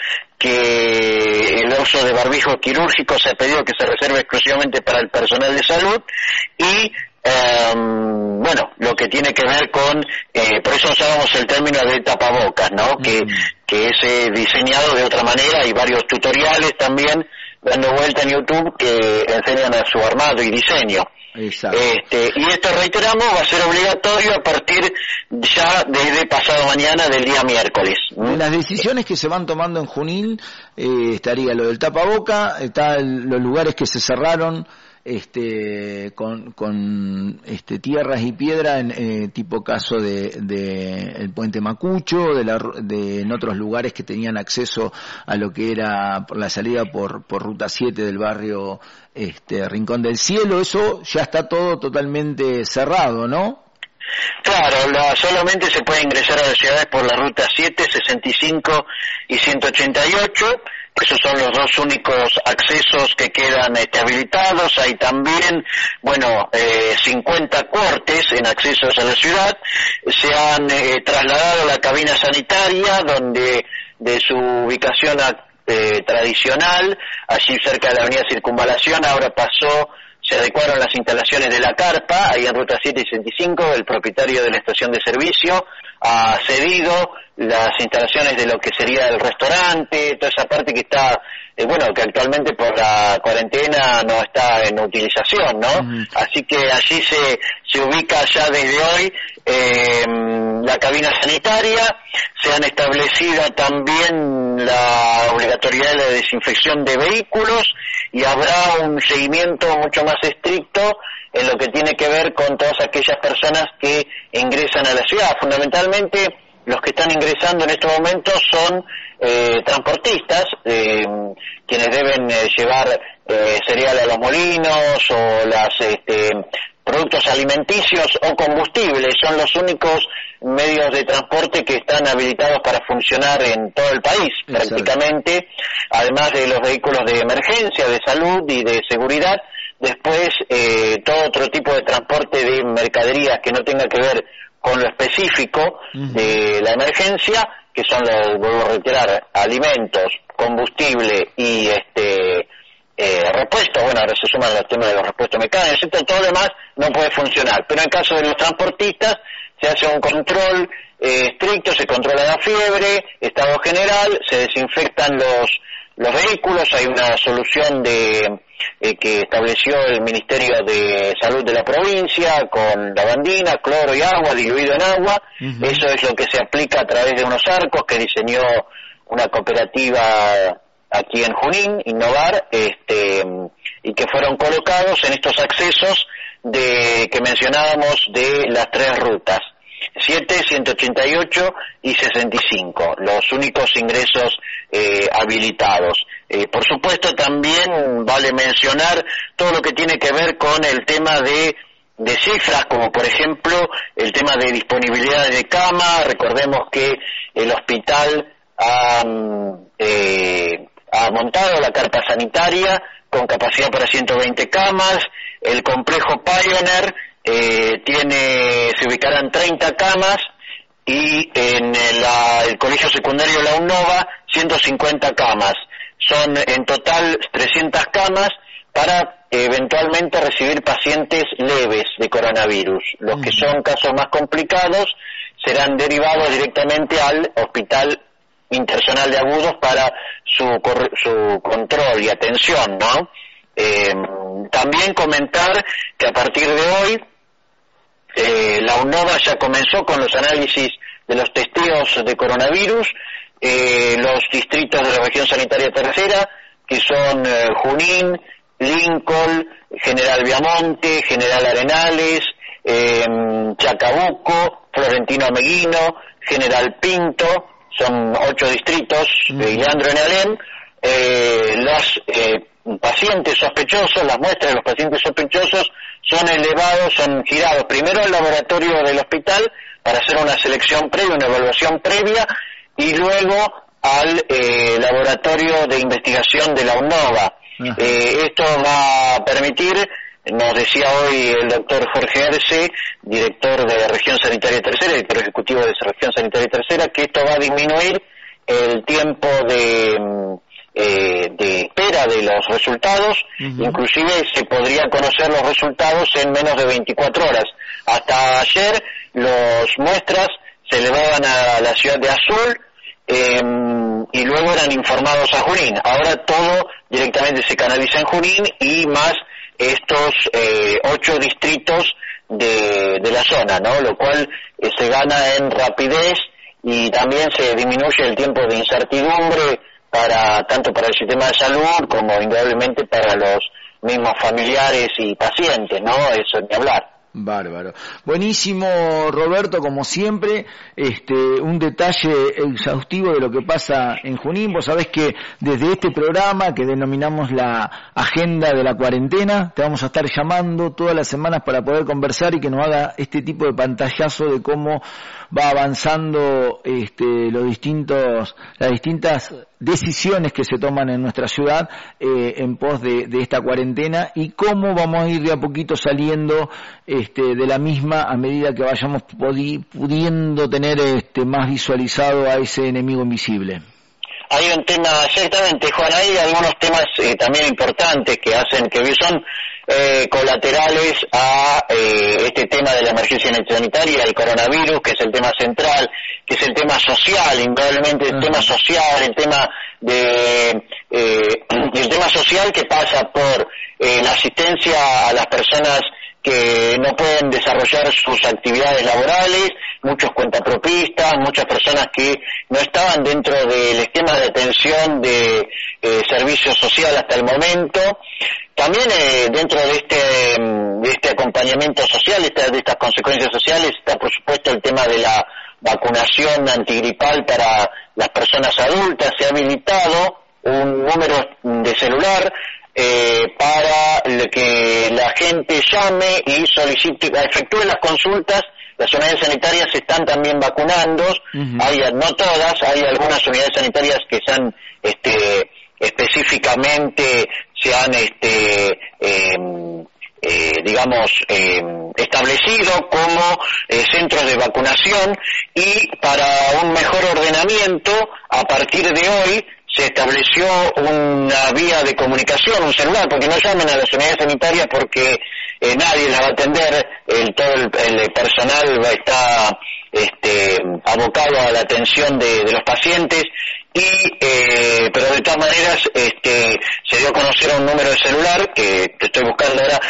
Speaker 10: que el uso de barbijos quirúrgicos se ha pedido que se reserve exclusivamente para el personal de salud, y eh, bueno, lo que tiene que ver con, eh, por eso usábamos el término de tapabocas, ¿no? Mm. Que, que es eh, diseñado de otra manera, hay varios tutoriales también dando vuelta en YouTube que enseñan a su armado y diseño. Exacto. Este, y esto, reiteramos, va a ser obligatorio a partir ya desde pasado mañana del día miércoles.
Speaker 4: ¿Mm? En las decisiones que se van tomando en Junín eh, estaría lo del tapaboca, está el, los lugares que se cerraron este con con este tierras y piedra, en eh, tipo caso de, de el puente Macucho, de, la, de en otros lugares que tenían acceso a lo que era por la salida por por ruta siete del barrio este Rincón del Cielo. Eso ya está todo totalmente cerrado, ¿no?
Speaker 10: Claro, la, solamente se puede ingresar a las ciudades por la ruta siete, sesenta y cinco y ciento ochenta y ocho. Esos son los dos únicos accesos que quedan este, habilitados. Hay también, bueno, eh, cincuenta cortes en accesos a la ciudad. Se han eh, trasladado a la cabina sanitaria, donde de su ubicación eh, tradicional, allí cerca de la avenida Circunvalación, ahora pasó, se adecuaron las instalaciones de la carpa, ahí en ruta siete y sesenta y cinco, el propietario de la estación de servicio ha cedido las instalaciones de lo que sería el restaurante, toda esa parte que está, eh, bueno, que actualmente por la cuarentena no está en utilización, ¿no? Uh-huh. Así que allí se, se ubica ya desde hoy eh, la cabina sanitaria. Se han establecido también la obligatoriedad de la desinfección de vehículos, y habrá un seguimiento mucho más estricto en lo que tiene que ver con todas aquellas personas que ingresan a la ciudad. Fundamentalmente, los que están ingresando en estos momentos son eh, transportistas, eh, quienes deben eh, llevar eh, cereal a los molinos o las este, productos alimenticios o combustibles. Son los únicos medios de transporte que están habilitados para funcionar en todo el país. Exacto. Prácticamente, además de los vehículos de emergencia, de salud y de seguridad. Después, eh, todo otro tipo de transporte de mercaderías que no tenga que ver con lo específico uh-huh. de la emergencia, que son los, vuelvo a reiterar, alimentos, combustible y este eh, repuestos. Bueno, ahora se suman los temas de los repuestos mecánicos, etcétera. Todo lo demás no puede funcionar. Pero en el caso de los transportistas, se hace un control eh, estricto, se controla la fiebre, estado general, se desinfectan los los vehículos. Hay una solución de eh, que estableció el Ministerio de Salud de la provincia con lavandina, cloro y agua diluido en agua. Uh-huh. Eso es lo que se aplica a través de unos arcos que diseñó una cooperativa aquí en Junín, Innovar, este, y que fueron colocados en estos accesos de que mencionábamos de las tres rutas, siete, ciento ochenta y ocho y sesenta y cinco, los únicos ingresos eh, habilitados. Eh, por supuesto, también vale mencionar todo lo que tiene que ver con el tema de de cifras, como por ejemplo el tema de disponibilidad de cama. Recordemos que el hospital ha, eh, ha montado la carpa sanitaria con capacidad para ciento veinte camas. El complejo Pioneer eh, tiene, se ubicarán treinta camas, y en la, el colegio secundario La UNOVA ciento cincuenta camas. Son en total trescientas camas para eh, eventualmente recibir pacientes leves de coronavirus. Los mm. que son casos más complicados serán derivados directamente al Hospital Internacional de Agudos para su, su control y atención, ¿no? Eh, también comentar que a partir de hoy eh, la UNOVA ya comenzó con los análisis de los testeos de coronavirus. Eh, los distritos de la región sanitaria tercera, que son eh, Junín, Lincoln, General Viamonte, General Arenales, eh, Chacabuco, Florentino Ameguino, General Pinto, son ocho distritos, mm. eh, Leandro en Alem. Eh, los eh, pacientes sospechosos, las muestras de los pacientes sospechosos son elevados, son girados primero al laboratorio del hospital para hacer una selección previa, una evaluación previa, y luego al eh, laboratorio de investigación de la UNOVA. Eh, esto va a permitir, nos decía hoy el doctor Jorge Arce, director de la región sanitaria tercera, director ejecutivo de esa región sanitaria tercera, que esto va a disminuir el tiempo de, eh, de espera de los resultados. Uh-huh. Inclusive se podría conocer los resultados en menos de veinticuatro horas. Hasta ayer los muestras se elevaban a la ciudad de Azul, Eh, y luego eran informados a Junín. Ahora todo directamente se canaliza en Junín, y más estos eh, ocho distritos de, de la zona, ¿no? Lo cual eh, se gana en rapidez, y también se disminuye el tiempo de incertidumbre para tanto para el sistema de salud como indudablemente para los mismos familiares y pacientes, ¿no? Eso ni hablar.
Speaker 4: Bárbaro. Buenísimo, Roberto, como siempre, este, un detalle exhaustivo de lo que pasa en Junín. Vos sabés que desde este programa que denominamos la agenda de la cuarentena, te vamos a estar llamando todas las semanas para poder conversar y que nos haga este tipo de pantallazo de cómo va avanzando este, los distintos, las distintas decisiones que se toman en nuestra ciudad eh, en pos de, de esta cuarentena, y cómo vamos a ir de a poquito saliendo este, de la misma a medida que vayamos podi- pudiendo tener este, más visualizado a ese enemigo invisible.
Speaker 10: Hay un tema, exactamente, Juan, hay algunos temas eh, también importantes que hacen, que son eh, colaterales a eh, este tema de la emergencia sanitaria, el coronavirus, que es el tema central, que es el tema social, indudablemente el uh-huh. tema social, el tema de eh, el tema social que pasa por eh, la asistencia a las personas que no pueden desarrollar sus actividades laborales, muchos cuentapropistas, muchas personas que no estaban dentro del esquema de atención de eh, servicio social hasta el momento. También eh, dentro de este de este acompañamiento social, esta, de estas consecuencias sociales, está por supuesto el tema de la vacunación antigripal para las personas adultas. Se ha habilitado un número de celular eh, para que la gente llame y solicite, efectúe las consultas. Las unidades sanitarias se están también vacunando, uh-huh. hay, no todas, hay algunas unidades sanitarias que se han este, específicamente se han este, eh, eh, digamos eh, establecido como eh, centros de vacunación, y para un mejor ordenamiento a partir de hoy se estableció una vía de comunicación, un celular, porque no llamen a las unidades sanitarias porque eh, nadie las va a atender, el, todo el, el personal va, está este, abocado a la atención de, de los pacientes, y eh, pero de todas maneras este, se dio a conocer un número de celular que te estoy buscando ahora,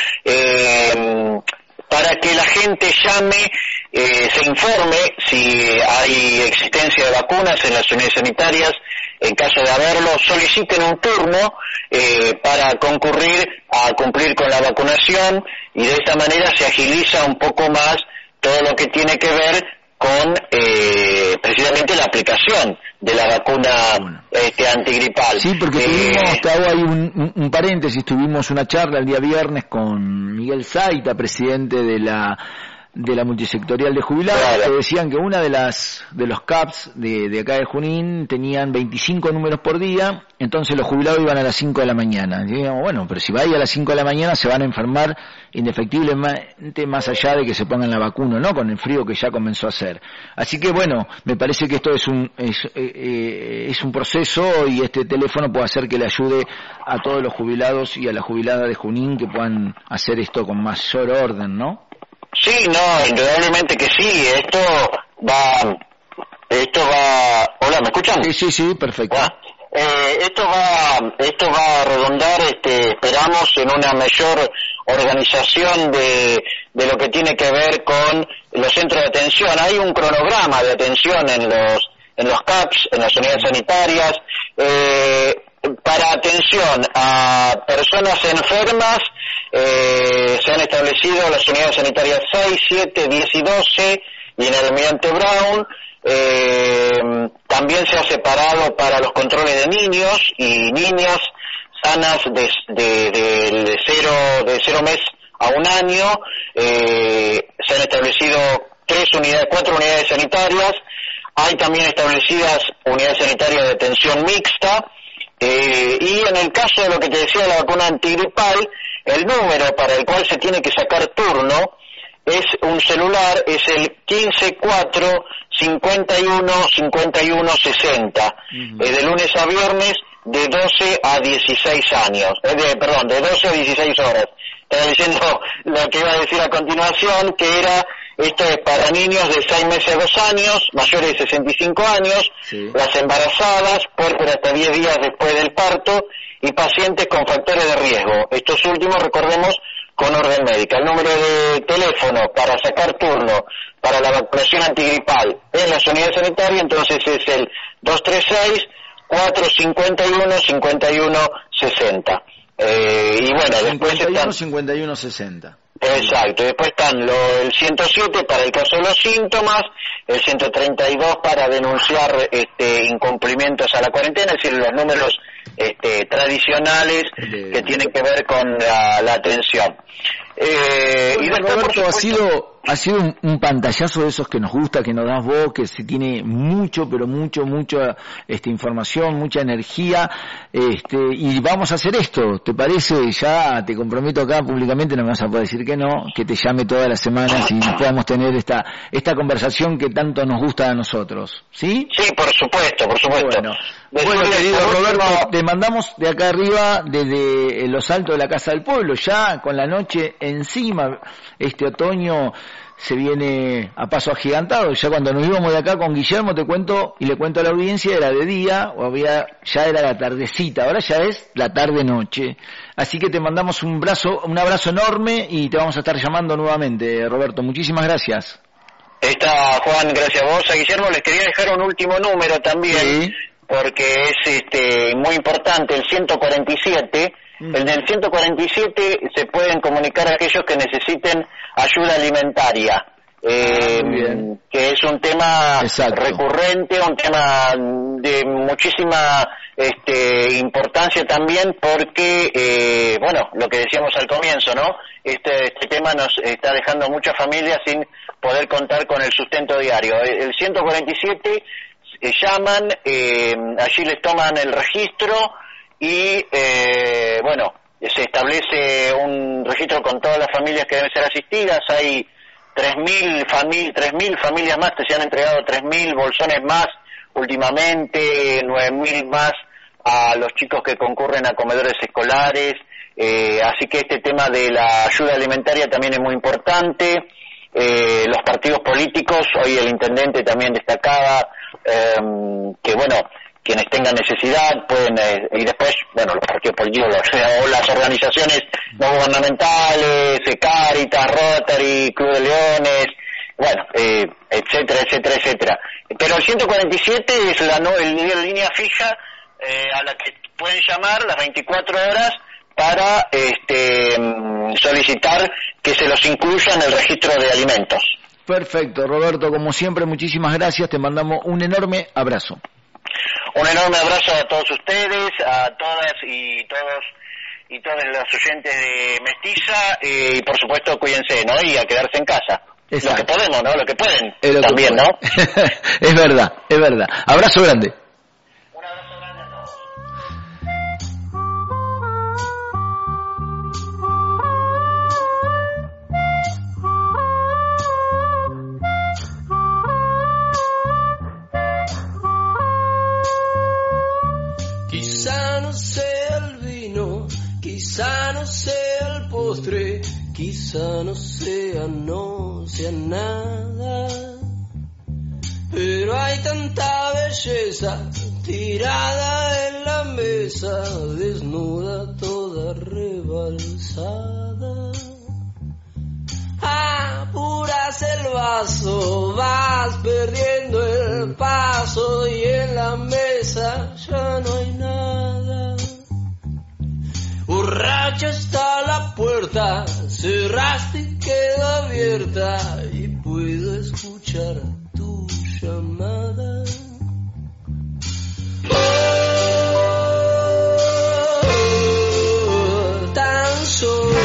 Speaker 10: eh, para que la gente llame, eh, se informe si hay existencia de vacunas en las unidades sanitarias. En caso de haberlo, soliciten un turno eh, para concurrir a cumplir con la vacunación, y de esta manera se agiliza un poco más todo lo que tiene que ver con eh, precisamente la aplicación de la vacuna este, antigripal.
Speaker 4: Sí, porque
Speaker 10: eh,
Speaker 4: tuvimos, te hago ahí un, un, un paréntesis, tuvimos una charla el día viernes con Miguel Zaita, presidente de la de la multisectorial de jubilados, claro, que decían que una de las de los C A Ps de, de acá de Junín tenían veinticinco números por día, entonces los jubilados iban a las cinco de la mañana. Y digamos, bueno, pero si va ahí a las cinco de la mañana se van a enfermar indefectiblemente, más allá de que se pongan la vacuna, ¿no? Con el frío que ya comenzó a hacer. Así que bueno, me parece que esto es un es, eh, es un proceso, y este teléfono puede hacer que le ayude a todos los jubilados y a la jubilada de Junín que puedan hacer esto con mayor orden, ¿no?
Speaker 10: Sí, no, indudablemente que sí. Esto va, esto va. Hola, ¿me escuchan?
Speaker 4: Sí, sí, sí, perfecto.
Speaker 10: Ah, eh, esto va, esto va a redundar, este, esperamos, en una mayor organización de, de lo que tiene que ver con los centros de atención. Hay un cronograma de atención en los, en los C A Ps, en las unidades sanitarias, eh, para atención a personas enfermas. Eh, se han establecido las unidades sanitarias seis, siete, diez y doce, y en el Almirante Brown eh, también se ha separado para los controles de niños y niñas sanas de, de, de, de, cero, de cero mes a un año. Eh, se han establecido tres unidades, cuatro unidades sanitarias. Hay también establecidas unidades sanitarias de atención mixta. Eh, y en el caso de lo que te decía de la vacuna antigripal, el número para el cual se tiene que sacar turno es un celular, es el quince cuatro cincuenta y uno cincuenta y uno sesenta, uh-huh. eh, de lunes a viernes, de doce a dieciséis años, eh, de, perdón, de doce a dieciséis horas. Estaba diciendo lo que iba a decir a continuación, que era, esto es para niños de seis meses a dos años, mayores de sesenta y cinco años, sí. Las embarazadas, puerperas hasta diez días después del parto, y pacientes con factores de riesgo. Estos últimos, recordemos, con orden médica. El número de teléfono para sacar turno para la vacunación antigripal en las unidades sanitarias, entonces es el dos tres seis, cuatro cinco uno, cinco uno seis cero. Eh, y bueno, después
Speaker 4: cincuenta y uno,
Speaker 10: están...
Speaker 4: cincuenta y uno sesenta.
Speaker 10: Exacto, después están lo, el ciento siete para el caso de los síntomas, el ciento treinta y dos para denunciar este, incumplimientos a la cuarentena, es decir, los números este, tradicionales de... que tienen que ver con la, la atención. Eh,
Speaker 4: bueno, y después, Roberto, ha sido, ha sido un, un pantallazo de esos que nos gusta, que nos das vos, que se tiene mucho, pero mucho, mucha este, información, mucha energía, este, y vamos a hacer esto, ¿te parece? Ya te comprometo acá públicamente, no me vas a poder decir que no, que te llame todas las semanas y podamos tener esta esta conversación que tanto nos gusta a nosotros, ¿sí?
Speaker 10: Sí, por supuesto, por supuesto.
Speaker 4: Bueno, bueno querido Roberto, te mandamos de acá arriba, desde los altos de la Casa del Pueblo, ya con la noche encima. Este otoño se viene a paso agigantado. Ya cuando nos íbamos de acá con Guillermo, te cuento y le cuento a la audiencia, era de día, o había, ya era la tardecita, ahora ya es la tarde-noche. Así que te mandamos un abrazo, un abrazo enorme, y te vamos a estar llamando nuevamente, Roberto. Muchísimas gracias.
Speaker 10: Está, Juan, gracias a vos. A Guillermo les quería dejar un último número también, sí, porque es este muy importante, el ciento cuarenta y siete. El del ciento cuarenta y siete se pueden comunicar a aquellos que necesiten ayuda alimentaria, eh, ah, que es un tema Exacto. recurrente, un tema de muchísima este, importancia también, porque, eh, bueno, lo que decíamos al comienzo, ¿no? Este, este tema nos está dejando a muchas familias sin poder contar con el sustento diario. El ciento cuarenta y siete eh, llaman, eh, allí les toman el registro, y eh, bueno, se establece un registro con todas las familias que deben ser asistidas. Hay tres mil famili- tres mil familias más, que se han entregado tres mil bolsones más últimamente, nueve mil más a los chicos que concurren a comedores escolares, eh, así que este tema de la ayuda alimentaria también es muy importante. Eh, los partidos políticos, hoy el intendente también destacaba eh, que bueno, quienes tengan necesidad pueden, eh, y después, bueno, los partidos políticos o las organizaciones no gubernamentales, eh, Cáritas, Rotary, Club de Leones, bueno, eh, etcétera, etcétera, etcétera. Pero el ciento cuarenta y siete es la, no, el, la línea fija eh, a la que pueden llamar las veinticuatro horas para este, solicitar que se los incluya en el registro de alimentos.
Speaker 4: Perfecto, Roberto, como siempre, muchísimas gracias, te mandamos un enorme abrazo.
Speaker 10: Un enorme abrazo a todos ustedes, a todas y todos y todos los oyentes de Mestiza, eh, y por supuesto cuídense, ¿no? Y a quedarse en casa. Exacto. Lo que podemos, ¿no? Lo que pueden, lo también, que pueden. ¿No?
Speaker 4: Es verdad, es verdad. Abrazo grande.
Speaker 10: Un abrazo grande a todos.
Speaker 11: Quizá no sea el vino, quizá no sea el postre, quizá no sea, no sea nada, pero hay tanta belleza tirada en la mesa, desnuda toda rebalsada. Apuras el vaso, vas perdiendo el paso y en la mesa ya no hay nada. Borracha está la puerta, cerraste y quedó abierta y puedo escuchar tu llamada. Oh, tan solo.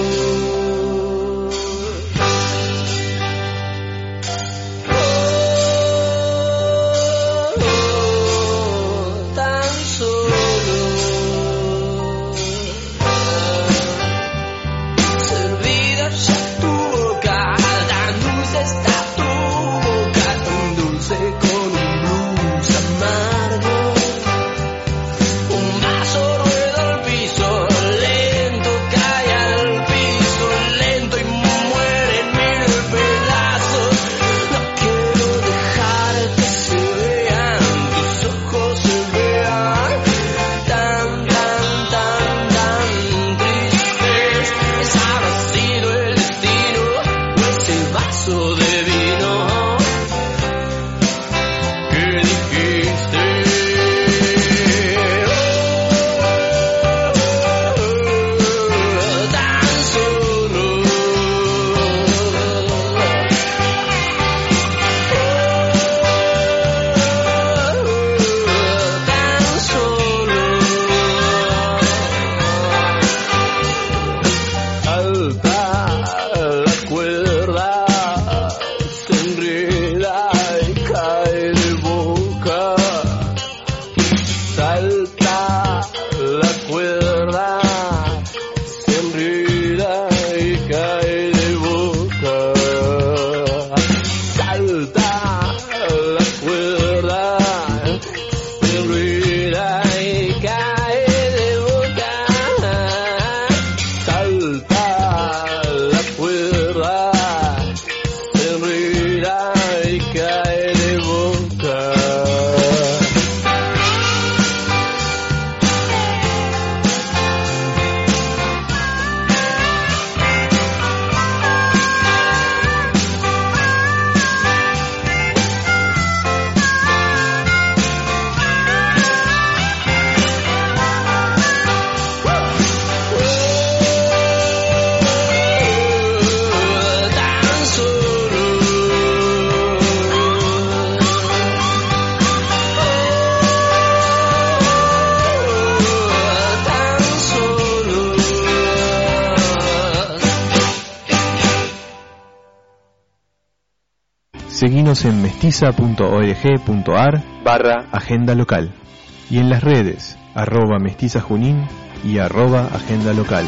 Speaker 1: Seguinos en mestiza.org.ar barra agenda local y en las redes arroba mestiza junín y arroba agenda local.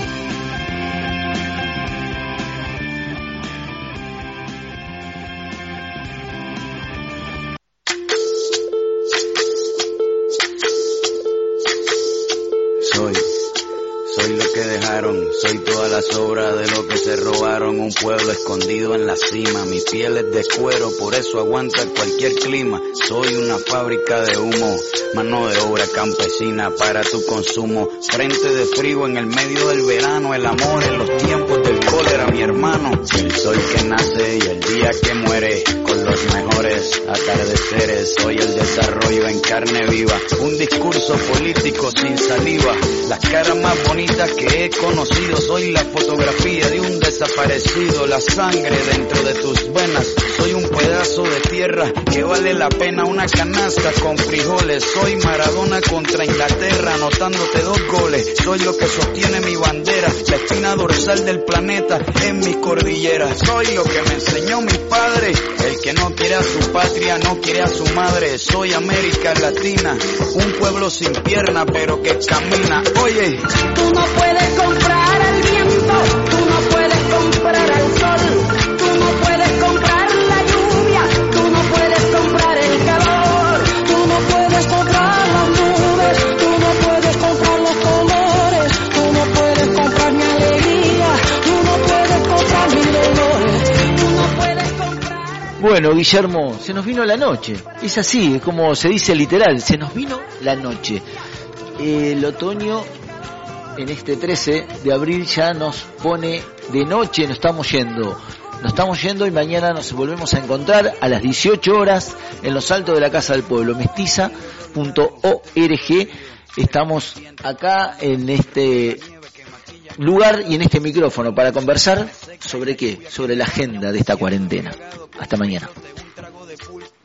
Speaker 3: Soy, soy lo que dejaron, soy toda la sobra de lo que se robaron, un pueblo escondido en la cima. Mi piel es de cuero, por eso aguanta cualquier clima. Soy una fábrica de humo, mano de obra campesina para tu consumo. Frente de frío en el medio del verano, el amor en los tiempos del cólera, mi hermano. El sol que nace y el día que muere, con los mejores atardeceres. Soy el desarrollo en carne viva, un discurso político sin saliva. Las caras más bonitas que he conocido, soy la fotografía de un desaparecido. La sangre dentro de tus venas, soy un pedazo de tierra que vale la pena una canasta con frijoles. Soy Maradona contra Inglaterra, anotándote dos goles. Soy lo que sostiene mi bandera, la espina dorsal del planeta en mi cordillera. Soy lo que me enseñó mi padre, el que no quiere a su patria no quiere a su madre. Soy América Latina, un pueblo sin pierna pero que camina. Oye,
Speaker 6: tú no puedes comprar al viento, tú no puedes comprar al sol, tú no puedes comprar la lluvia, tú no puedes comprar el calor, tú no puedes comprar las nubes, tú no puedes comprar los colores, tú no puedes comprar mi alegría, tú no puedes comprar mi dolor, tú no puedes comprar...
Speaker 4: Bueno, Guillermo, se nos vino la noche. Es así, es como se dice literal, se nos vino la noche. El otoño en este trece de abril ya nos pone de noche, nos estamos yendo. Nos estamos yendo y mañana nos volvemos a encontrar a las dieciocho horas en los altos de la Casa del Pueblo, mestiza punto org. Estamos acá en este lugar y en este micrófono para conversar sobre qué, sobre la agenda de esta cuarentena. Hasta mañana.